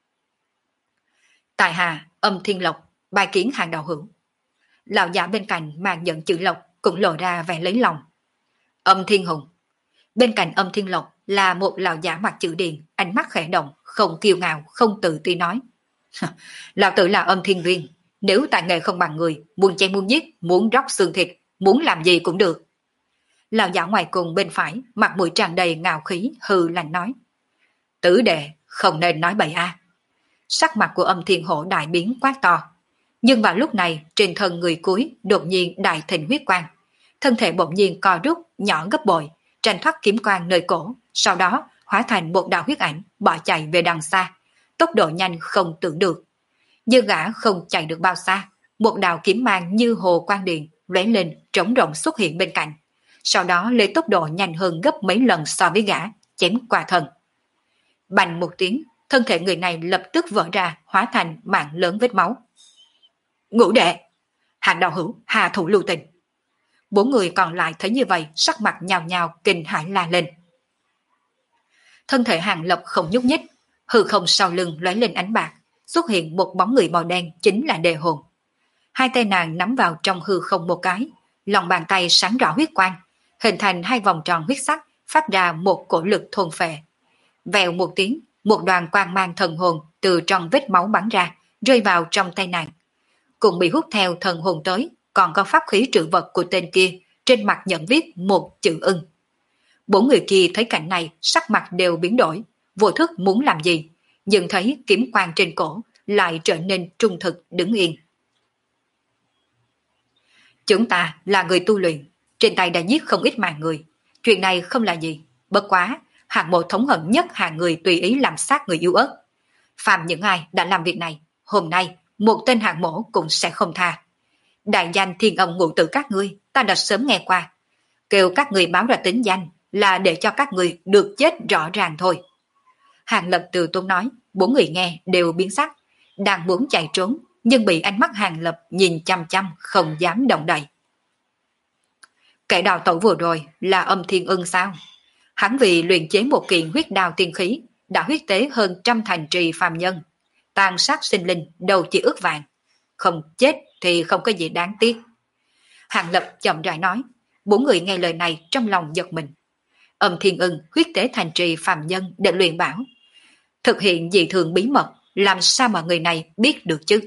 A: Tại hạ Âm Thiên Lộc, bài kiến Hàng đạo hữu. Lão giả bên cạnh mang nhẫn chữ Lộc cũng lộ ra vẻ lấy lòng. Âm Thiên Hùng. Bên cạnh Âm Thiên Lộc là một lão giả mặt chữ điền, ánh mắt khẽ động, không kiêu ngạo, không tự ti nói. Lão tử là Âm Thiên Viên, nếu tài nghệ không bằng người, muốn chém muốn giết, muốn róc xương thịt, muốn làm gì cũng được. Lão giả ngoài cùng bên phải, mặt mũi tràn đầy ngạo khí, hừ lạnh nói. Tử đệ, không nên nói bậy a. Sắc mặt của Âm Thiên Hổ đại biến quát to. Nhưng vào lúc này, trên thân người cuối đột nhiên đại thịnh huyết quang. Thân thể bỗng nhiên co rút, nhỏ gấp bội, tranh thoát kiếm quang nơi cổ, sau đó hóa thành một đạo huyết ảnh, bỏ chạy về đằng xa. Tốc độ nhanh không tưởng được. Nhưng gã không chạy được bao xa, một đạo kiếm mang như hồ quang điện lóe lên trống rộng xuất hiện bên cạnh. Sau đó lấy tốc độ nhanh hơn gấp mấy lần so với gã, chém qua thân. Bành một tiếng, thân thể người này lập tức vỡ ra, hóa thành mạng lớn vết máu. Ngũ đệ! Hàng đạo hữu, hạ thủ lưu tình. 4 người còn lại thấy như vậy, sắc mặt nhào nhào kinh hãi la lên. Thân thể Hàng Lập không nhúc nhích, hư không sau lưng lóe lên ánh bạc, xuất hiện một bóng người màu đen chính là Đề Hồn. 2 tay nàng nắm vào trong hư không một cái, lòng bàn tay sáng rõ huyết quang, hình thành 2 vòng tròn huyết sắc, phát ra một cổ lực thôn phệ. Vèo một tiếng, một đoàn quang mang thần hồn từ trong vết máu bắn ra, rơi vào trong tay nàng. Cũng bị hút theo thần hồn tới, còn có pháp khí trữ vật của tên kia, trên mặt nhận viết một chữ Ưng. 4 người kia thấy cảnh này, sắc mặt đều biến đổi, vô thức muốn làm gì, nhưng thấy kiếm quang trên cổ lại trở nên trung thực đứng yên. Chúng ta là người tu luyện, trên tay đã giết không ít mạng người. Chuyện này không là gì, bất quá, hạng mộ thống hận nhất hạng người tùy ý làm sát người yếu ớt. Phạm những ai đã làm việc này, hôm nay một tên hạng mộ cũng sẽ không tha. Đại danh Thiên Âm Ngũ Tử các ngươi, ta đã sớm nghe qua. Kêu các người báo ra tính danh là để cho các người được chết rõ ràng thôi. Hàng Lập từ tốn nói, 4 người nghe đều biến sắc, đang muốn chạy trốn, nhưng bị ánh mắt Hàng Lập nhìn chăm chăm không dám động đậy. Kẻ đào tẩu vừa rồi là Âm Thiên Ưng sao? Hắn vì luyện chế một kiện huyết đao tiên khí, đã huyết tế hơn 100 thành trì phàm nhân, tàn sát sinh linh đầu chỉ ước vàng. Không chết thì không có gì đáng tiếc. Hàng Lập chậm rãi nói, 4 người nghe lời này trong lòng giật mình. Âm Thiên Ưng huyết tế thành trì phàm nhân để luyện bảo, thực hiện dị thường bí mật, làm sao mà người này biết được chứ?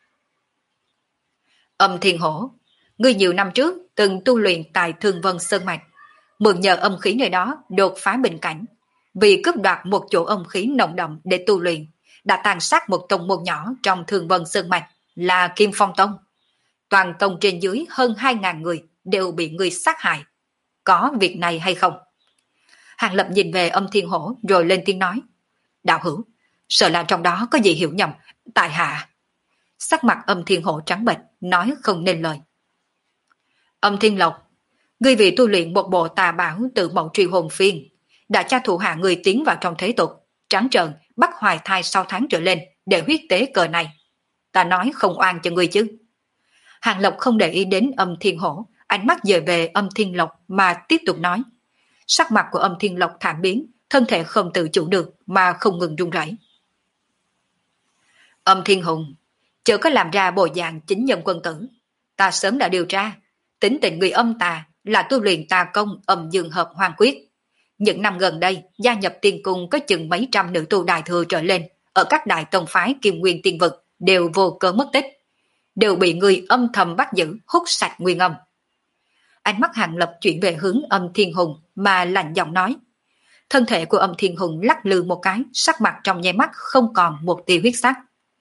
A: Âm Thiên Hổ, ngươi nhiều năm trước từng tu luyện tại Thương Vân Sơn Mạch, mượn nhờ âm khí nơi đó đột phá bình cảnh, vì cướp đoạt một chỗ âm khí nồng đậm để tu luyện, đã tàn sát một tông môn nhỏ trong Thương Vân Sơn Mạch là Kim Phong Tông. Toàn tông trên dưới hơn 2.000 người đều bị ngươi sát hại. Có việc này hay không? Hàng Lập nhìn về Âm Thiên Hổ rồi lên tiếng nói. Đạo hữu, sợ là trong đó có gì hiểu nhầm, tại hạ. Sắc mặt Âm Thiên Hổ trắng bệch, nói không nên lời. Âm Thiên Lộc, ngươi vì tu luyện một bộ tà bảo tự mẫu truy hồn phiên, đã cho thủ hạ người tiến vào trong thế tục, trắng trợn bắt hoài thai 6 tháng trở lên để huyết tế cờ này. Ta nói không oan cho ngươi chứ. Hàng Lộc không để ý đến Âm Thiên Hổ, ánh mắt dời về Âm Thiên Lộc mà tiếp tục nói. Sắc mặt của Âm Thiên Lộc thảm biến, thân thể không tự chủ được mà không ngừng run rẩy. Âm Thiên Hùng, chớ có làm ra bộ dạng chính nhân quân tử. Ta sớm đã điều tra, tính tình người âm tà là tu luyện tà công âm dương hợp hoang quyết. Những năm gần đây, gia nhập tiên cung có chừng mấy trăm nữ tu đại thừa trở lên, ở các đại tông phái Kim Nguyên Tiên Vực đều vô cớ mất tích, đều bị người âm thầm bắt giữ hút sạch nguyên âm. Ánh mắt Hàng Lập chuyển về hướng Âm Thiên Hùng mà lạnh giọng nói. Thân thể của Âm Thiên Hùng lắc lư một cái, sắc mặt trong nháy mắt không còn một tia huyết sắc.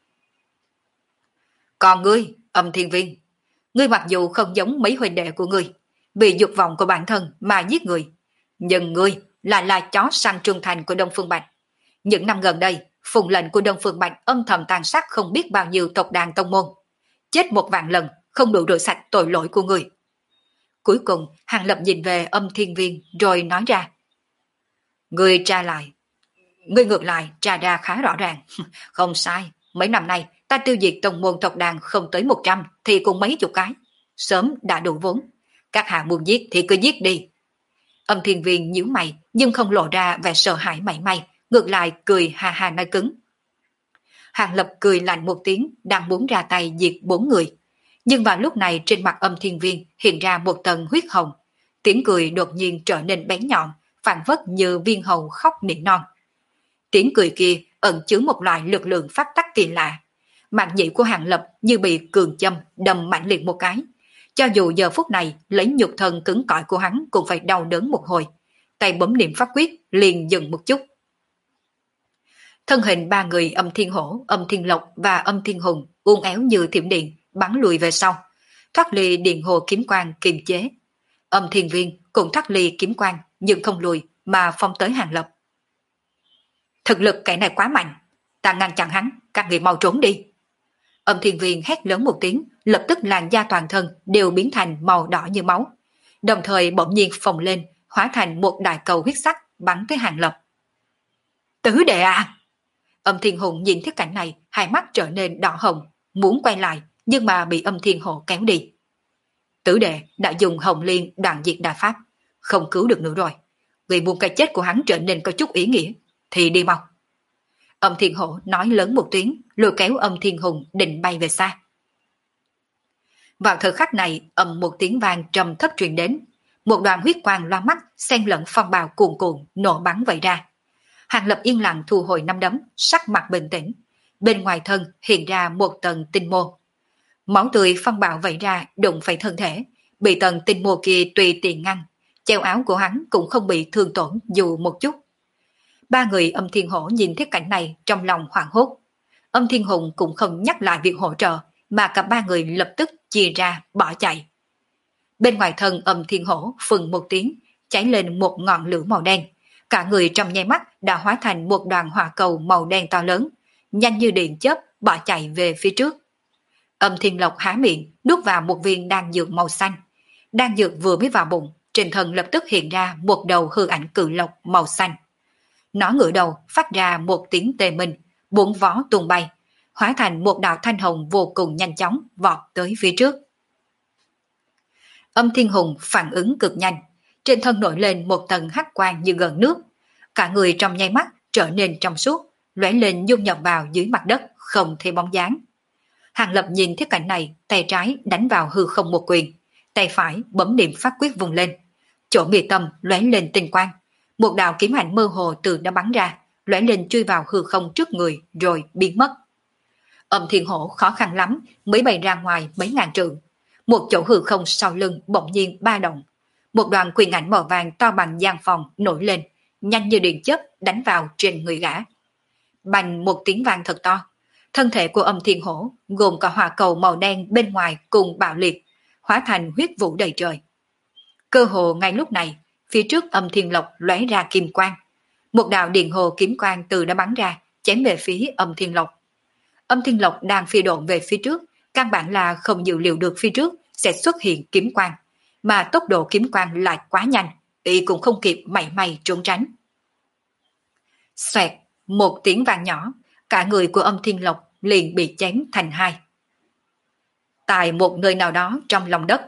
A: Còn ngươi, Âm Thiên Viên, ngươi mặc dù không giống mấy huynh đệ của ngươi, vì dục vọng của bản thân mà giết người, nhưng ngươi là chó săn trung thành của Đông Phương Bạch. Những năm gần đây, phụng lệnh của Đông Phương Bạch âm thầm tàn sát không biết bao nhiêu tộc đàn tông môn. Chết 1.000 lần không đủ rửa sạch tội lỗi của ngươi. Cuối cùng, Hàng Lập nhìn về Âm Thiên Viên rồi nói ra. Ngươi ngược lại tra ra khá rõ ràng. Không sai, mấy năm nay ta tiêu diệt tông môn tộc đàn không tới 100 thì cũng mấy chục cái. Sớm đã đủ vốn. Các hạ muốn giết thì cứ giết đi. Âm Thiên Viên nhíu mày nhưng không lộ ra vẻ sợ hãi mảy may, ngược lại cười hà hà nói cứng. Hàng Lập cười lạnh một tiếng, đang muốn ra tay diệt 4 người. Nhưng vào lúc này trên mặt Âm Thiên Viên hiện ra một tầng huyết hồng. Tiếng cười đột nhiên trở nên bén nhọn, phảng phất như viên hầu khóc nỉ non. Tiếng cười kia ẩn chứa một loại lực lượng phát tắc kỳ lạ. Mạng nhĩ của Hàng Lập như bị cường châm đâm mạnh liệt một cái. Cho dù giờ phút này lấy nhục thân cứng cỏi của hắn cũng phải đau đớn một hồi. Tay bấm niệm pháp quyết liền dừng một chút. Thân hình 3 người Âm Thiên Hổ, Âm Thiên Lộc và Âm Thiên Hùng uốn éo như thiểm điện bắn lùi về sau, thoát ly điện hồ kiếm quang kiềm chế. Âm Thiên Viên cũng thoát ly kiếm quang nhưng không lùi mà phong tới Hàng Lập. Thực lực kẻ này quá mạnh, ta ngăn chặn hắn, các người mau trốn đi. Âm Thiên Viên hét lớn một tiếng, lập tức làn da toàn thân đều biến thành màu đỏ như máu, đồng thời bỗng nhiên phồng lên, hóa thành một đại cầu huyết sắc bắn tới Hàng Lập. Tứ đệ à! Âm Thiên Hùng nhìn thấy cảnh này, hai mắt trở nên đỏ hồng, muốn quay lại nhưng mà bị Âm Thiên Hổ kéo đi. Tứ đệ đã dùng Hồng Liên đoạn diệt đà pháp, không cứu được nữa rồi. Vì muốn cái chết của hắn trở nên có chút ý nghĩa, thì đi mau. Âm Thiên Hổ nói lớn một tiếng, lôi kéo Âm Thiên Hùng định bay về xa. Vào thời khắc này, một tiếng vang trầm thấp truyền đến, một đoàn huyết quang loa mắt xen lẫn phong bào cuồn cuộn nổ bắn vẩy ra. Hàng Lập yên lặng thu hồi nắm đấm, sắc mặt bình tĩnh. Bên ngoài thân hiện ra một tầng tinh mô. Máu tươi phong bạo vẩy ra đụng phải thân thể, bị tầng tinh mô kia tùy tiện ngăn. Treo áo của hắn cũng không bị thương tổn dù một chút. 3 người Âm Thiên Hổ nhìn thấy cảnh này trong lòng hoảng hốt. Âm Thiên Hùng cũng không nhắc lại việc hỗ trợ, mà cả 3 người lập tức chia ra bỏ chạy. Bên ngoài thân Âm Thiên Hổ phừng một tiếng, cháy lên một ngọn lửa màu đen. Cả người trong nháy mắt đã hóa thành một đoàn hỏa cầu màu đen to lớn, nhanh như điện chớp bỏ chạy về phía trước. Âm Thiên Lộc há miệng nuốt vào một viên đan dược màu xanh. Đan dược vừa mới vào bụng, trên thân lập tức hiện ra một đầu hư ảnh cự lộc màu xanh. Nó ngửa đầu phát ra một tiếng tê minh, 4 vó tung bay, hóa thành một đạo thanh hồng vô cùng nhanh chóng vọt tới phía trước. Âm Thiên Hùng phản ứng cực nhanh, trên thân nổi lên một tầng hắc quang như gần nước, cả người trong nháy mắt trở nên trong suốt, lóe lên dung nhập vào dưới mặt đất không thấy bóng dáng. Hàng Lập nhìn thấy cảnh này, tay trái đánh vào hư không một quyền, tay phải bấm niệm pháp quyết vùng lên, chỗ mi tâm lóe lên tinh quang, một đạo kiếm ảnh mơ hồ từ đó bắn ra, lóe lên chui vào hư không trước người rồi biến mất. Âm Thiên Hổ khó khăn lắm mới bay ra ngoài mấy ngàn trượng, một chỗ hư không sau lưng bỗng nhiên ba động, một đoàn quyền ảnh màu vàng to bằng gian phòng nổi lên, nhanh như điện chớp đánh vào trên người gã. Bành một tiếng vang thật to, thân thể của Âm Thiên Hổ gồm cả hỏa cầu màu đen bên ngoài cùng bạo liệt, hóa thành huyết vũ đầy trời. Cơ hồ ngay lúc này, phía trước Âm Thiên Lộc lóe ra kim quang, một đạo điện hồ kiếm quang từ đó bắn ra, chém về phía Âm Thiên Lộc. Âm Thiên Lộc đang phi độn về phía trước, căn bản là không dự liệu được phía trước sẽ xuất hiện kiếm quang, mà tốc độ kiếm quang lại quá nhanh, y cũng không kịp mảy may trốn tránh. Xoẹt, một tiếng vang nhỏ, cả người của Âm Thiên Lộc liền bị chém thành hai. Tại một nơi nào đó trong lòng đất,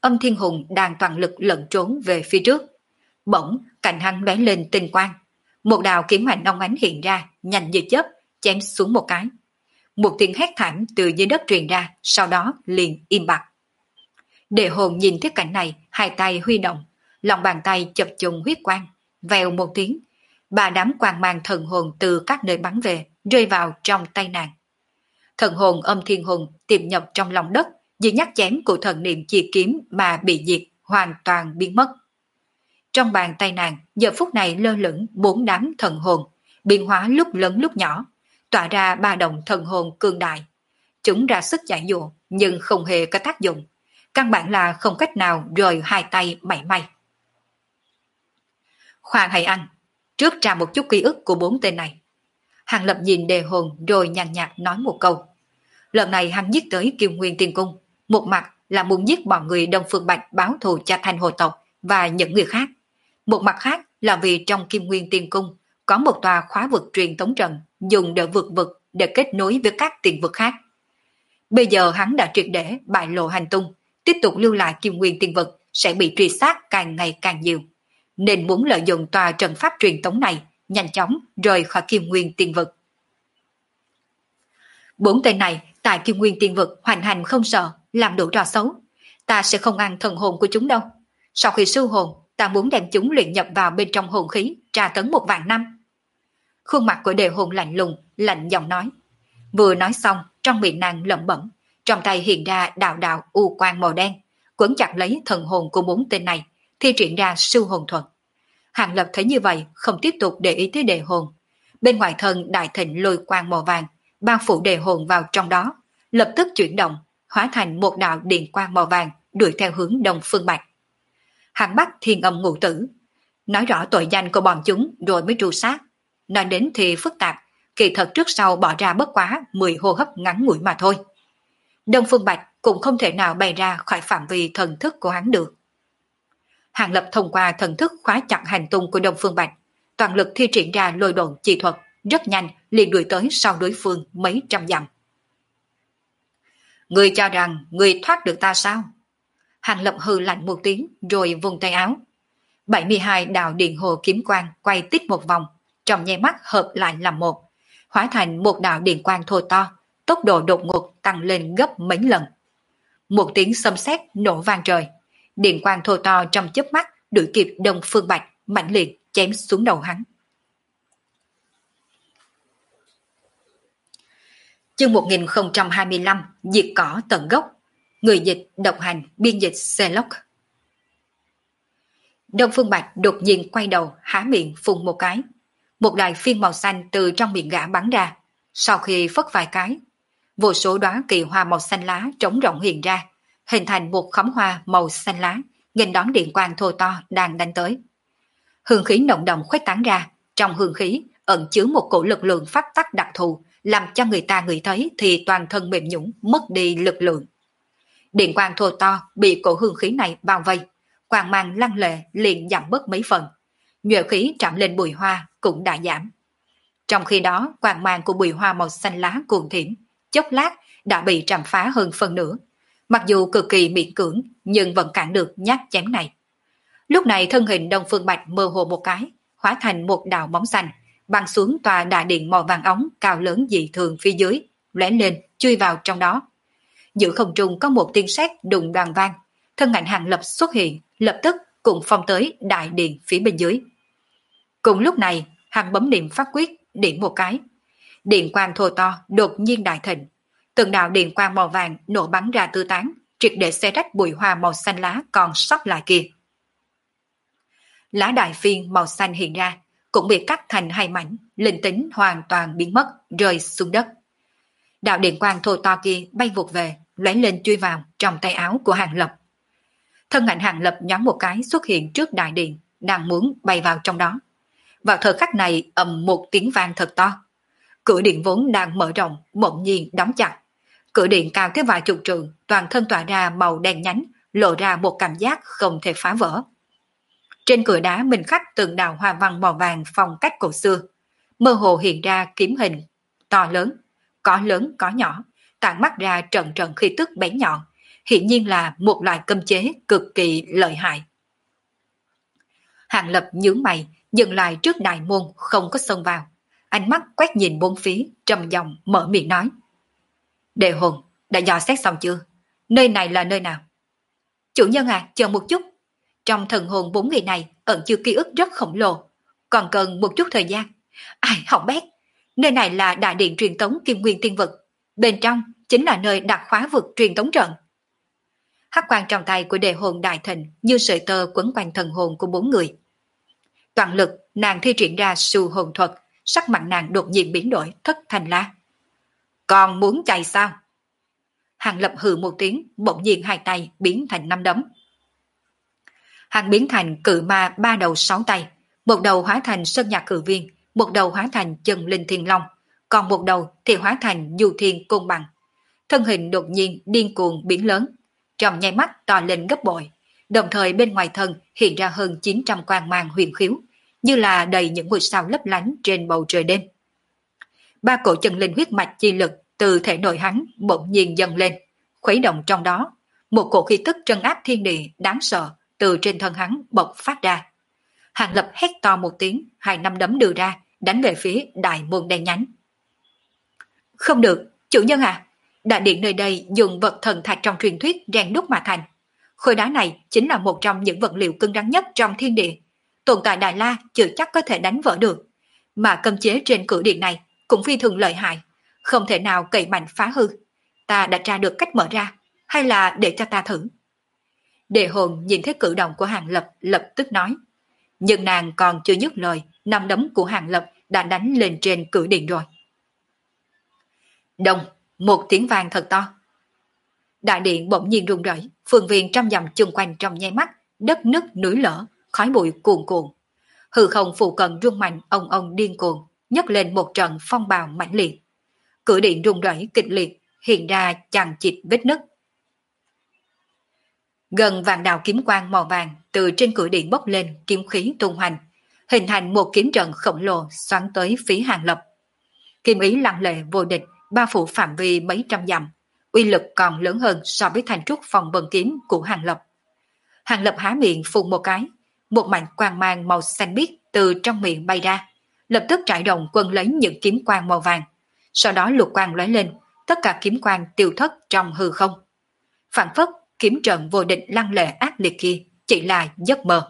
A: Âm Thiên Hùng đang toàn lực lẩn trốn về phía trước. Bỗng, cạnh hắn lóe lên tinh quang. Một đạo kiếm ảnh óng ánh hiện ra, nhanh như chớp, chém xuống một cái. Một tiếng hét thảm từ dưới đất truyền ra, sau đó liền im bặt. Đệ hồn nhìn thấy cảnh này, hai tay huy động, lòng bàn tay chập trùng huyết quang, vèo một tiếng, ba đám quang mang thần hồn từ các nơi bắn về, rơi vào trong tay nàng. Thần hồn Âm Thiên Hùng tiềm nhập trong lòng đất, vì nhát chém của thần niệm chi kiếm mà bị diệt, hoàn toàn biến mất. Trong bàn tay nàng, giờ phút này lơ lửng bốn đám thần hồn, biến hóa lúc lớn lúc nhỏ, tỏa ra ba động thần hồn cường đại. Chúng ra sức giải dụa, nhưng không hề có tác dụng. Căn bản là không cách nào rời hai tay mảy may. Khoan hãy ăn, trước ra một chút ký ức của bốn tên này. Hàng Lập nhìn đề hồn rồi nhàn nhạt nói một câu. Lần này hắn giết tới Kim Nguyên Tiên Cung, một mặt là muốn giết bọn người Đông Phương Bạch báo thù cho Thanh Hồ tộc và những người khác. Một mặt khác là vì trong Kim Nguyên Tiên Cung có một tòa khóa vực truyền tống trận dùng để vượt vực để kết nối với các tiền vực khác. Bây giờ hắn đã triệt để bại lộ hành tung, tiếp tục lưu lại Kim Nguyên Tiên vực sẽ bị truy sát càng ngày càng nhiều, nên muốn lợi dụng tòa trận pháp truyền tống này nhanh chóng rời khỏi Kim Nguyên Tiên vực. Bốn tên này tại Kim Nguyên Tiên vực hoành hành không sợ, làm đủ trò xấu. Ta sẽ không ăn thần hồn của chúng đâu. Sau khi siêu hồn, ta muốn đem chúng luyện nhập vào bên trong hồn khí, tra tấn 1.000 năm. Khuôn mặt của Đề Hồn lạnh lùng, lạnh giọng nói. Vừa nói xong, trong miệng nàng lẩm bẩm, trong tay hiện ra đạo đạo u quang màu đen, quấn chặt lấy thần hồn của bốn tên này, thi triển ra siêu hồn thuật. Hàng Lập thấy như vậy, không tiếp tục để ý tới Đề Hồn. Bên ngoài thân đại thịnh lôi quang màu vàng, bao phủ Đề Hồn vào trong đó, lập tức chuyển động, hóa thành một đạo điện quang màu vàng, đuổi theo hướng Đông Phương Bạch. Hắn bắt Thiên Âm Ngũ Tử, nói rõ tội danh của bọn chúng rồi mới tru sát. Nói đến thì phức tạp, kỳ thật trước sau bỏ ra bất quá 10 hô hấp ngắn ngủi mà thôi. Đông Phương Bạch cũng không thể nào bày ra khỏi phạm vi thần thức của hắn được. Hàng Lập thông qua thần thức khóa chặt hành tung của Đông Phương Bạch, toàn lực thi triển ra lôi độn chi thuật, rất nhanh liền đuổi tới sau đối phương mấy trăm dặm. Ngươi cho rằng ngươi thoát được ta sao? Hàng Lập hừ lạnh một tiếng rồi vùng tay áo. 72 đạo điện hồ kiếm quang quay tít một vòng, trong nháy mắt hợp lại làm một, hóa thành một đạo điện quang thô to, tốc độ đột ngột tăng lên gấp mấy lần. Một tiếng xâm sét nổ vang trời, điện quang thô to trong chớp mắt đuổi kịp Đông Phương Bạch, mãnh liệt chém xuống đầu hắn. Chương 1025 diệt cỏ tận gốc. Người dịch độc hành, biên dịch Celoc. Đông Phương Bạch đột nhiên quay đầu, há miệng phun một cái. Một đài phiên màu xanh từ trong miệng gã bắn ra. Sau khi phất vài cái, vô số đóa kỳ hoa màu xanh lá trống rộng hiện ra, hình thành một khóm hoa màu xanh lá, nghênh đón điện quang thô to đang đánh tới. Hương khí nồng đậm khuếch tán ra, trong hương khí ẩn chứa một cổ lực lượng pháp tắc đặc thù, làm cho người ta ngửi thấy thì toàn thân mềm nhũn, mất đi lực lượng. Điện quang thô to bị cổ hương khí này bao vây, quang mang lăng lệ liền giảm bớt mấy phần. Nhuệ khí chạm lên bụi hoa cũng đã giảm. Trong khi đó, quang mang của bụi hoa màu xanh lá cuồng thiểm, chốc lát đã bị trảm phá hơn phần nửa. Mặc dù cực kỳ miễn cưỡng, nhưng vẫn cản được nhát chém này. Lúc này thân hình Đông Phương Bạch mơ hồ một cái, hóa thành một đạo bóng xanh, băng xuống tòa đại điện màu vàng óng cao lớn dị thường phía dưới, lóe lên chui vào trong đó. Giữa không trung có một tiếng sét đùng đoàn vang, thân ảnh Hàng Lập xuất hiện, lập tức cùng phong tới đại điện phía bên dưới. Cùng lúc này, hắn bấm niệm pháp quyết, điểm một cái. Điện quang thô to đột nhiên đại thịnh, từng đạo điện quang màu vàng nổ bắn ra tứ tán, triệt để xé rách bụi hoa màu xanh lá còn sót lại kia. Lá đại phiên màu xanh hiện ra, cũng bị cắt thành hai mảnh, linh tính hoàn toàn biến mất, rơi xuống đất. Đạo điện quang thô to kia bay vụt về, lóe lên chui vào trong tay áo của Hàng Lập. Thân ảnh Hàng Lập nhón một cái xuất hiện trước đại điện, đang muốn bay vào trong đó. Vào thời khắc này ầm một tiếng vang thật to. Cửa điện vốn đang mở rộng, bỗng nhiên đóng chặt. Cửa điện cao tới vài chục trượng, toàn thân tỏa ra màu đen nhánh, lộ ra một cảm giác không thể phá vỡ. Trên cửa đá minh khắc từng đạo hoa văn màu vàng phong cách cổ xưa, mơ hồ hiện ra kiếm hình to lớn có nhỏ, tản mắt ra trận trận khí tức bén nhọn, hiển nhiên là một loại cấm chế cực kỳ lợi hại. Hàng Lập nhướng mày, dừng lại trước đại môn không có xông vào. Ánh mắt quét nhìn bốn phía, trầm giọng mở miệng nói. Đề hồn, đã dò xét xong chưa? Nơi này là nơi nào? Chủ nhân à, chờ một chút. Trong thần hồn 4 người này ẩn chứa ký ức rất khổng lồ, còn cần một chút thời gian. Ai hỏng bét, nơi này là đại điện truyền tống Kim Nguyên Tiên Vực, bên trong chính là nơi đặt khóa vực truyền tống trận. Hắc quang trong tay của đề hồn đại thịnh như sợi tơ quấn quanh thần hồn của 4 người. Toàn lực nàng thi triển ra su hồn thuật, sắc mặt nàng đột nhiên biến đổi thất thành la. Còn muốn chạy sao? Hàng Lập hừ một tiếng, bỗng nhiên hai tay biến thành 5 đấm. Hắn biến thành cự ma 3 đầu 6 tay, một đầu hóa thành sơn nhạc cự viên, một đầu hóa thành chân linh thiên long, còn một đầu thì hóa thành du thiên côn bằng. Thân hình đột nhiên điên cuồng biến lớn, trong nháy mắt to lên gấp bội, đồng thời bên ngoài thân hiện ra hơn 900 quang mang huyền khiếu, như là đầy những ngôi sao lấp lánh trên bầu trời đêm. 3 cổ chân linh huyết mạch chi lực từ thể nội hắn bỗng nhiên dâng lên, khuấy động trong đó, một cổ khí tức trấn áp thiên địa đáng sợ từ trên thân hắn bộc phát ra. Hàng Lập hét to một tiếng, 2 nắm đấm đưa ra, đánh về phía đại môn đen nhánh. Không được, chủ nhân à, đại điện nơi đây dùng vật thần thạch trong truyền thuyết rèn đúc mà thành. Khối đá này chính là một trong những vật liệu cứng rắn nhất trong thiên địa. Tồn tại Đại La chưa chắc có thể đánh vỡ được. Mà cấm chế trên cửa điện này cũng phi thường lợi hại, không thể nào cậy mạnh phá hư. Ta đã tra được cách mở ra, hay là để cho ta thử? Đề hồn nhìn thấy cử động của Hàng Lập lập tức nói. Nhưng nàng còn chưa dứt lời, nắm đấm của Hàng Lập đã đánh lên trên cửa điện rồi. Đông, một tiếng vang thật to. Đại điện bỗng nhiên rung rẩy, phương viên trăm dặm chung quanh trong nháy mắt, đất nứt núi lở, khói bụi cuồn cuộn. Hư không phụ cận rung mạnh ông điên cuồng, nhấc lên một trận phong bào mãnh liệt. Cửa điện rung rẩy kịch liệt, hiện ra chằng chịt vết nứt. Gần vạn đạo kiếm quang màu vàng từ trên cửa điện bốc lên, kiếm khí tung hoành, hình thành một kiếm trận khổng lồ xoắn tới phía Hàng Lập. Kiếm ý lăng lệ vô địch, bao phủ phạm vi mấy trăm dặm, uy lực còn lớn hơn so với thanh trúc phòng vân kiếm của Hàng Lập. Hàng Lập há miệng phun một cái, một mảnh quang mang màu xanh biếc từ trong miệng bay ra, lập tức trải rộng quân lấy những kiếm quang màu vàng. Sau đó lục quang lóe lên, tất cả kiếm quang tiêu thất trong hư không. Phản phất kiếm trận vô địch lăng lệ ác liệt kia chỉ là giấc mơ.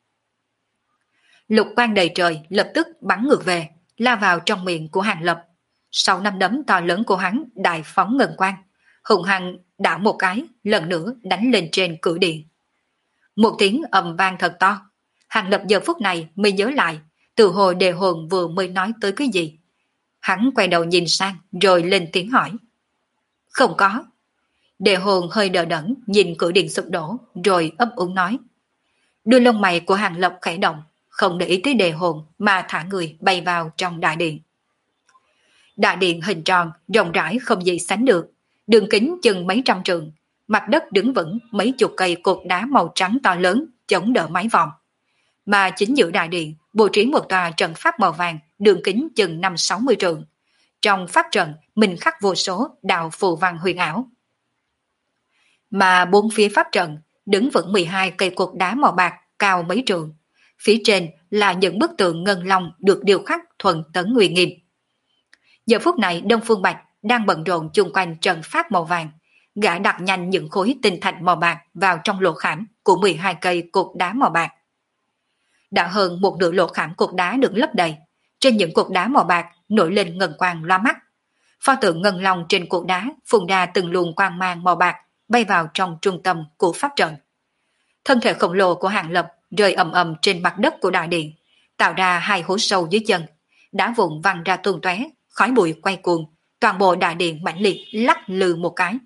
A: Lục quang đầy trời lập tức bắn ngược về, la vào trong miệng của Hàng Lập. 6 nắm đấm to lớn của hắn đại phóng ngân quang, hùng hăng đảo một cái, lần nữa đánh lên trên cửa điện. Một tiếng ầm vang thật to. Hàng Lập giờ phút này mới nhớ lại, từ hồi đề hồn vừa mới nói tới cái gì. Hắn quay đầu nhìn sang rồi lên tiếng hỏi. Không có. Đề hồn hơi đờ đẫn nhìn cửa điện sụp đổ rồi ấp úng nói. Đuôi lông mày của Hàng Lập khẽ động, không để ý tới đề hồn mà thả người bay vào trong đại điện. Đại điện hình tròn, rộng rãi không gì sánh được, đường kính chừng mấy trăm trượng, mặt đất đứng vững mấy chục cây cột đá màu trắng to lớn chống đỡ mái vòm. Mà chính giữa đại điện bố trí một tòa trận pháp màu vàng đường kính chừng 5-60 trượng. Trong pháp trận mình khắc vô số đạo phù văn huyền ảo. Mà bốn phía pháp trận đứng vững 12 cây cột đá màu bạc cao mấy trượng. Phía trên là những bức tượng ngân long được điêu khắc thuần tấn nguy nghiêm. Giờ phút này Đông Phương Bạch đang bận rộn chung quanh trận pháp màu vàng, gã đặt nhanh những khối tinh thạch màu bạc vào trong lỗ khảm của 12 cây cột đá màu bạc. Đã hơn một nửa lỗ khảm cột đá được lấp đầy, trên những cột đá màu bạc nổi lên ngân quang loa mắt. Pho tượng ngân long trên cột đá phun ra từng luồng quang mang màu bạc bay vào trong trung tâm của pháp trận. Thân thể khổng lồ của Hàng Lập rơi ầm ầm trên mặt đất của đại điện, tạo ra 2 hố sâu dưới chân, đá vụn văng ra tung tóe, khói bụi quay cuồng, toàn bộ đại điện mãnh liệt lắc lư một cái.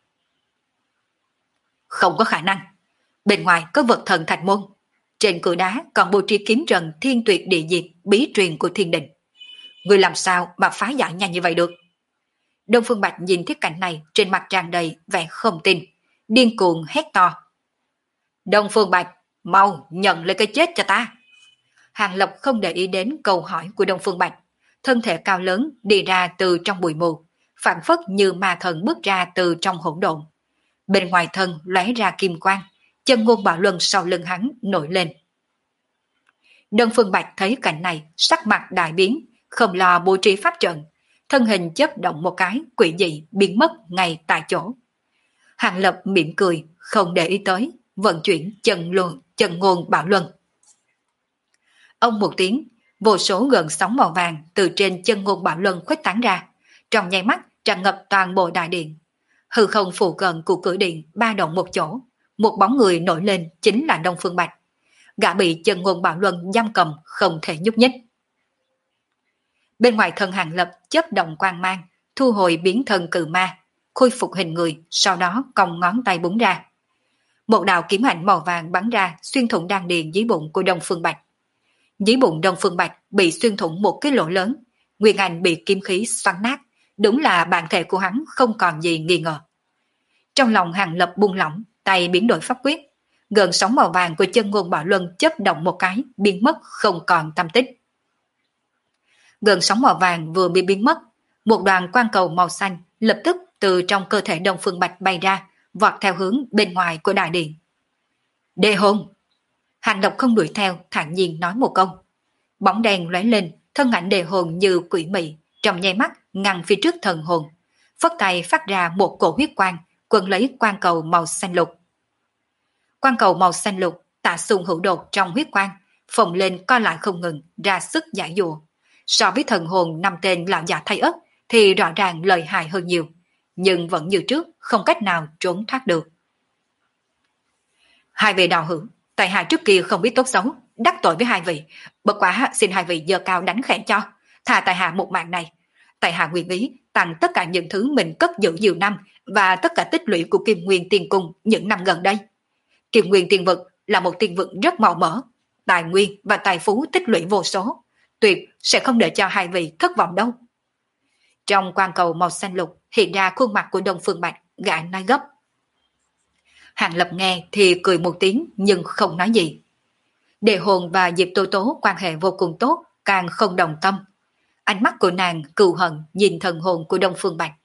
A: Không có khả năng, bên ngoài có vật thần thạch môn, trên cửa đá còn bố trí kiếm trận thiên tuyệt địa diệt bí truyền của thiên đình. Người làm sao mà phá giải nhanh như vậy được? Đông Phương Bạch nhìn thấy cảnh này trên mặt tràn đầy vẻ không tin, điên cuồng hét to. Đông Phương Bạch, mau nhận lấy cái chết cho ta. Hàng Lập không để ý đến câu hỏi của Đông Phương Bạch, thân thể cao lớn đi ra từ trong bụi mù, phảng phất như ma thần bước ra từ trong hỗn độn. bên ngoài thân lóe ra kim quang, chân ngôn bảo luân sau lưng hắn nổi lên. Đơn Phương Bạch thấy cảnh này, sắc mặt đại biến, không lo bố trí pháp trận, thân hình chớp động một cái, quỷ dị biến mất ngay tại chỗ. Hàng Lập mỉm cười, không để ý tới, vận chuyển chân ngôn bảo luân. Ông một tiếng, vô số gần sóng màu vàng từ trên chân ngôn bảo luân khuếch tán ra, trong nháy mắt tràn ngập toàn bộ đại điện. Hư không phụ cận của cửa điện ba động một chỗ, một bóng người nổi lên chính là Đông Phương Bạch. Gã bị chân ngôn bảo luân giam cầm không thể nhúc nhích. Bên ngoài thân Hàng Lập chớp động quang mang, thu hồi biến thân cự ma, khôi phục hình người, sau đó cong ngón tay búng ra. Một đạo kiếm ảnh màu vàng bắn ra xuyên thủng đan điền dưới bụng của Đông Phương Bạch. Dưới bụng Đông Phương Bạch bị xuyên thủng một cái lỗ lớn, nguyên ảnh bị kiếm khí xoắn nát, đúng là bản thể của hắn không còn gì nghi ngờ. Trong lòng Hàng Lập buông lỏng, tay biến đổi pháp quyết, gần sóng màu vàng của chân ngôn bảo luân chớp động một cái, biến mất không còn tăm tích. Gần sóng màu vàng vừa bị biến mất, một đoàn quang cầu màu xanh lập tức từ trong cơ thể Đông Phương Bạch bay ra, vọt theo hướng bên ngoài của đại điện. Đề hồn! Hàng Lập không đuổi theo, thản nhiên nói một câu. Bóng đèn lóe lên, thân ảnh đề hồn như quỷ mị, trong nháy mắt ngăn phía trước thần hồn, phất tay phát ra một cổ huyết quang, quấn lấy quang cầu màu xanh lục. Quang cầu màu xanh lục tạ xung hữu đột trong huyết quang, phồng lên co lại không ngừng, ra sức giải dụa. So với thần hồn 5 tên lão già thay ớt thì rõ ràng lợi hại hơn nhiều, nhưng vẫn như trước không cách nào trốn thoát được. Hai vị đạo hữu, tại hạ trước kia không biết tốt xấu, đắc tội với hai vị, bất quá xin hai vị giơ cao đánh khẽ cho, thà tại hạ một mạng này. Tại hạ nguyện ý tặng tất cả những thứ mình cất giữ nhiều năm và tất cả tích lũy của Kim Nguyên Tiên Cung những năm gần đây. Kim Nguyên Tiên Vực là một tiên vực rất màu mỡ, tài nguyên và tài phú tích lũy vô số, tuyệt sẽ không để cho hai vị thất vọng đâu. Trong quang cầu màu xanh lục hiện ra khuôn mặt của Đông Phương Bạch, gã nói gấp. Hàng Lập nghe thì cười một tiếng nhưng không nói gì. Đề hồn và Diệp Tố Tố quan hệ vô cùng tốt, càng không đồng tâm. Ánh mắt của nàng cừu hận nhìn thần hồn của Đông Phương Bạch.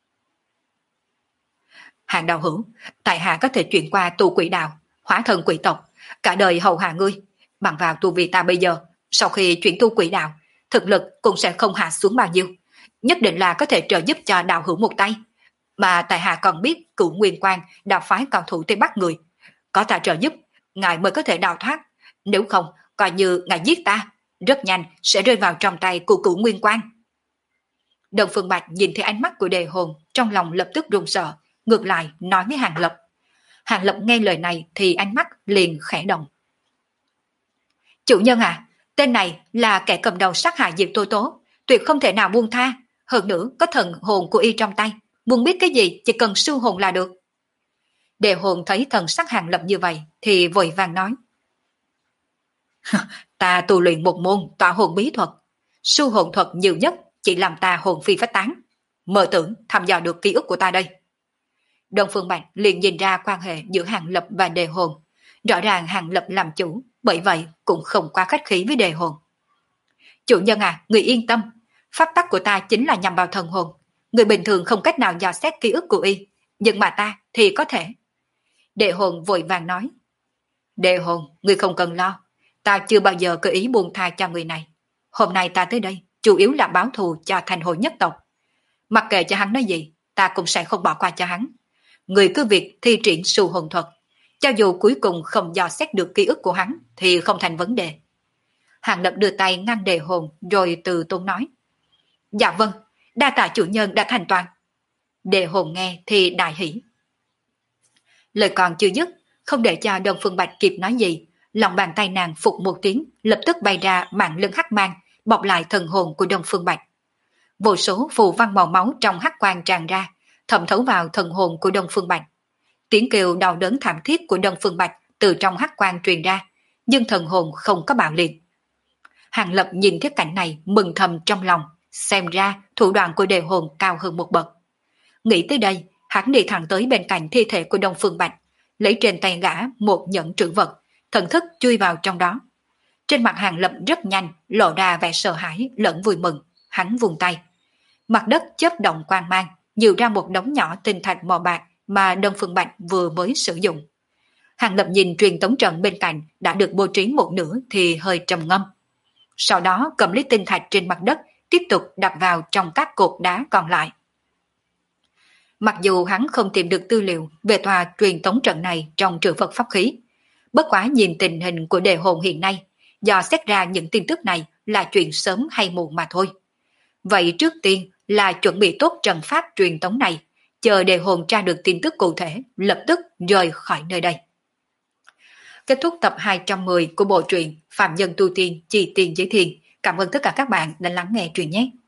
A: Hàng đạo hữu, tại hạ có thể chuyển qua tu quỷ đạo, hóa thân quỷ tộc, cả đời hầu hạ ngươi. Bằng vào tu vi ta bây giờ, sau khi chuyển tu quỷ đạo, thực lực cũng sẽ không hạ xuống bao nhiêu. Nhất định là có thể trợ giúp cho đạo hữu một tay. Mà tại hạ còn biết Cửu Nguyên Quang đã phái cao thủ Tây Bắc người. Có ta trợ giúp, ngài mới có thể đào thoát. Nếu không, coi như ngài giết ta, rất nhanh sẽ rơi vào trong tay của Cửu Nguyên Quang. Đông Phương Bạch nhìn thấy ánh mắt của đề hồn, trong lòng lập tức run sợ, ngược lại nói với Hàng Lập. Hàng Lập nghe lời này thì ánh mắt liền khẽ động. Chủ nhân à, tên này là kẻ cầm đầu sát hại Diệp Tố Tố, tuyệt không thể nào buông tha, hơn nữa có thần hồn của y trong tay, muốn biết cái gì chỉ cần sưu hồn là được. Đề hồn thấy thần sắc Hàng Lập như vậy thì vội vàng nói. Ta tu luyện một môn tọa hồn bí thuật, sưu hồn thuật nhiều nhất chỉ làm ta hồn phi phách tán, mơ tưởng thăm dò được ký ức của ta đây. Đông Phương Bạch liền nhìn ra quan hệ giữa Hàng Lập và đề hồn, rõ ràng Hàng Lập làm chủ, bởi vậy cũng không quá khách khí với đề hồn. Chủ nhân à, người yên tâm, pháp tắc của ta chính là nhằm vào thần hồn, người bình thường không cách nào dò xét ký ức của y, nhưng mà ta thì có thể. Đề hồn vội vàng nói. Đề hồn, người không cần lo, ta chưa bao giờ có ý buông tha cho người này. Hôm nay ta tới đây, chủ yếu là báo thù cho thành hội nhất tộc. Mặc kệ cho hắn nói gì, ta cũng sẽ không bỏ qua cho hắn. Người cứ việc thi triển sưu hồn thuật, cho dù cuối cùng không dò xét được ký ức của hắn thì không thành vấn đề. Hàng Lập đưa tay ngăn đề hồn rồi từ tốn nói. Dạ vâng, đa tạ chủ nhân đã thành toàn. Đề hồn nghe thì đại hỉ. Lời còn chưa dứt, không để cho Đông Phương Bạch kịp nói gì, lòng bàn tay nàng phục một tiếng, lập tức bay ra mạng lưng hắc mang, bọc lại thần hồn của Đông Phương Bạch. Vô số phù văn màu máu trong hắc quang tràn ra, thẩm thấu vào thần hồn của Đông Phương Bạch. Tiếng kêu đau đớn thảm thiết của Đông Phương Bạch từ trong hắc quang truyền ra, nhưng thần hồn không có bạo liệt. Hàng Lập nhìn thấy cảnh này mừng thầm trong lòng, xem ra thủ đoạn của đề hồn cao hơn một bậc. Nghĩ tới đây, hắn đi thẳng tới bên cạnh thi thể của Đông Phương Bạch, lấy trên tay gã một nhẫn trữ vật, thần thức chui vào trong đó. Trên mặt Hàng Lập rất nhanh lộ ra vẻ sợ hãi lẫn vui mừng, hắn vùng tay. Mặt đất chớp động quang mang, nhiều ra một đống nhỏ tinh thạch màu bạc mà Đông Phương Bạch vừa mới sử dụng. Hàng Lập nhìn truyền tống trận bên cạnh đã được bố trí một nửa thì hơi trầm ngâm. Sau đó cầm lấy tinh thạch trên mặt đất tiếp tục đặt vào trong các cột đá còn lại. Mặc dù hắn không tìm được tư liệu về tòa truyền tống trận này trong trữ vật pháp khí, bất quá nhìn tình hình của đề hồn hiện nay, dò xét ra những tin tức này là chuyện sớm hay muộn mà thôi. Vậy trước tiên là chuẩn bị tốt trận pháp truyền tống này, chờ đề hồn tra được tin tức cụ thể, lập tức rời khỏi nơi đây. Kết thúc tập 210 của bộ truyện Phạm Nhân Tu Tiên Chi Tiên Giới Thiền. Cảm ơn tất cả các bạn đã lắng nghe truyện nhé.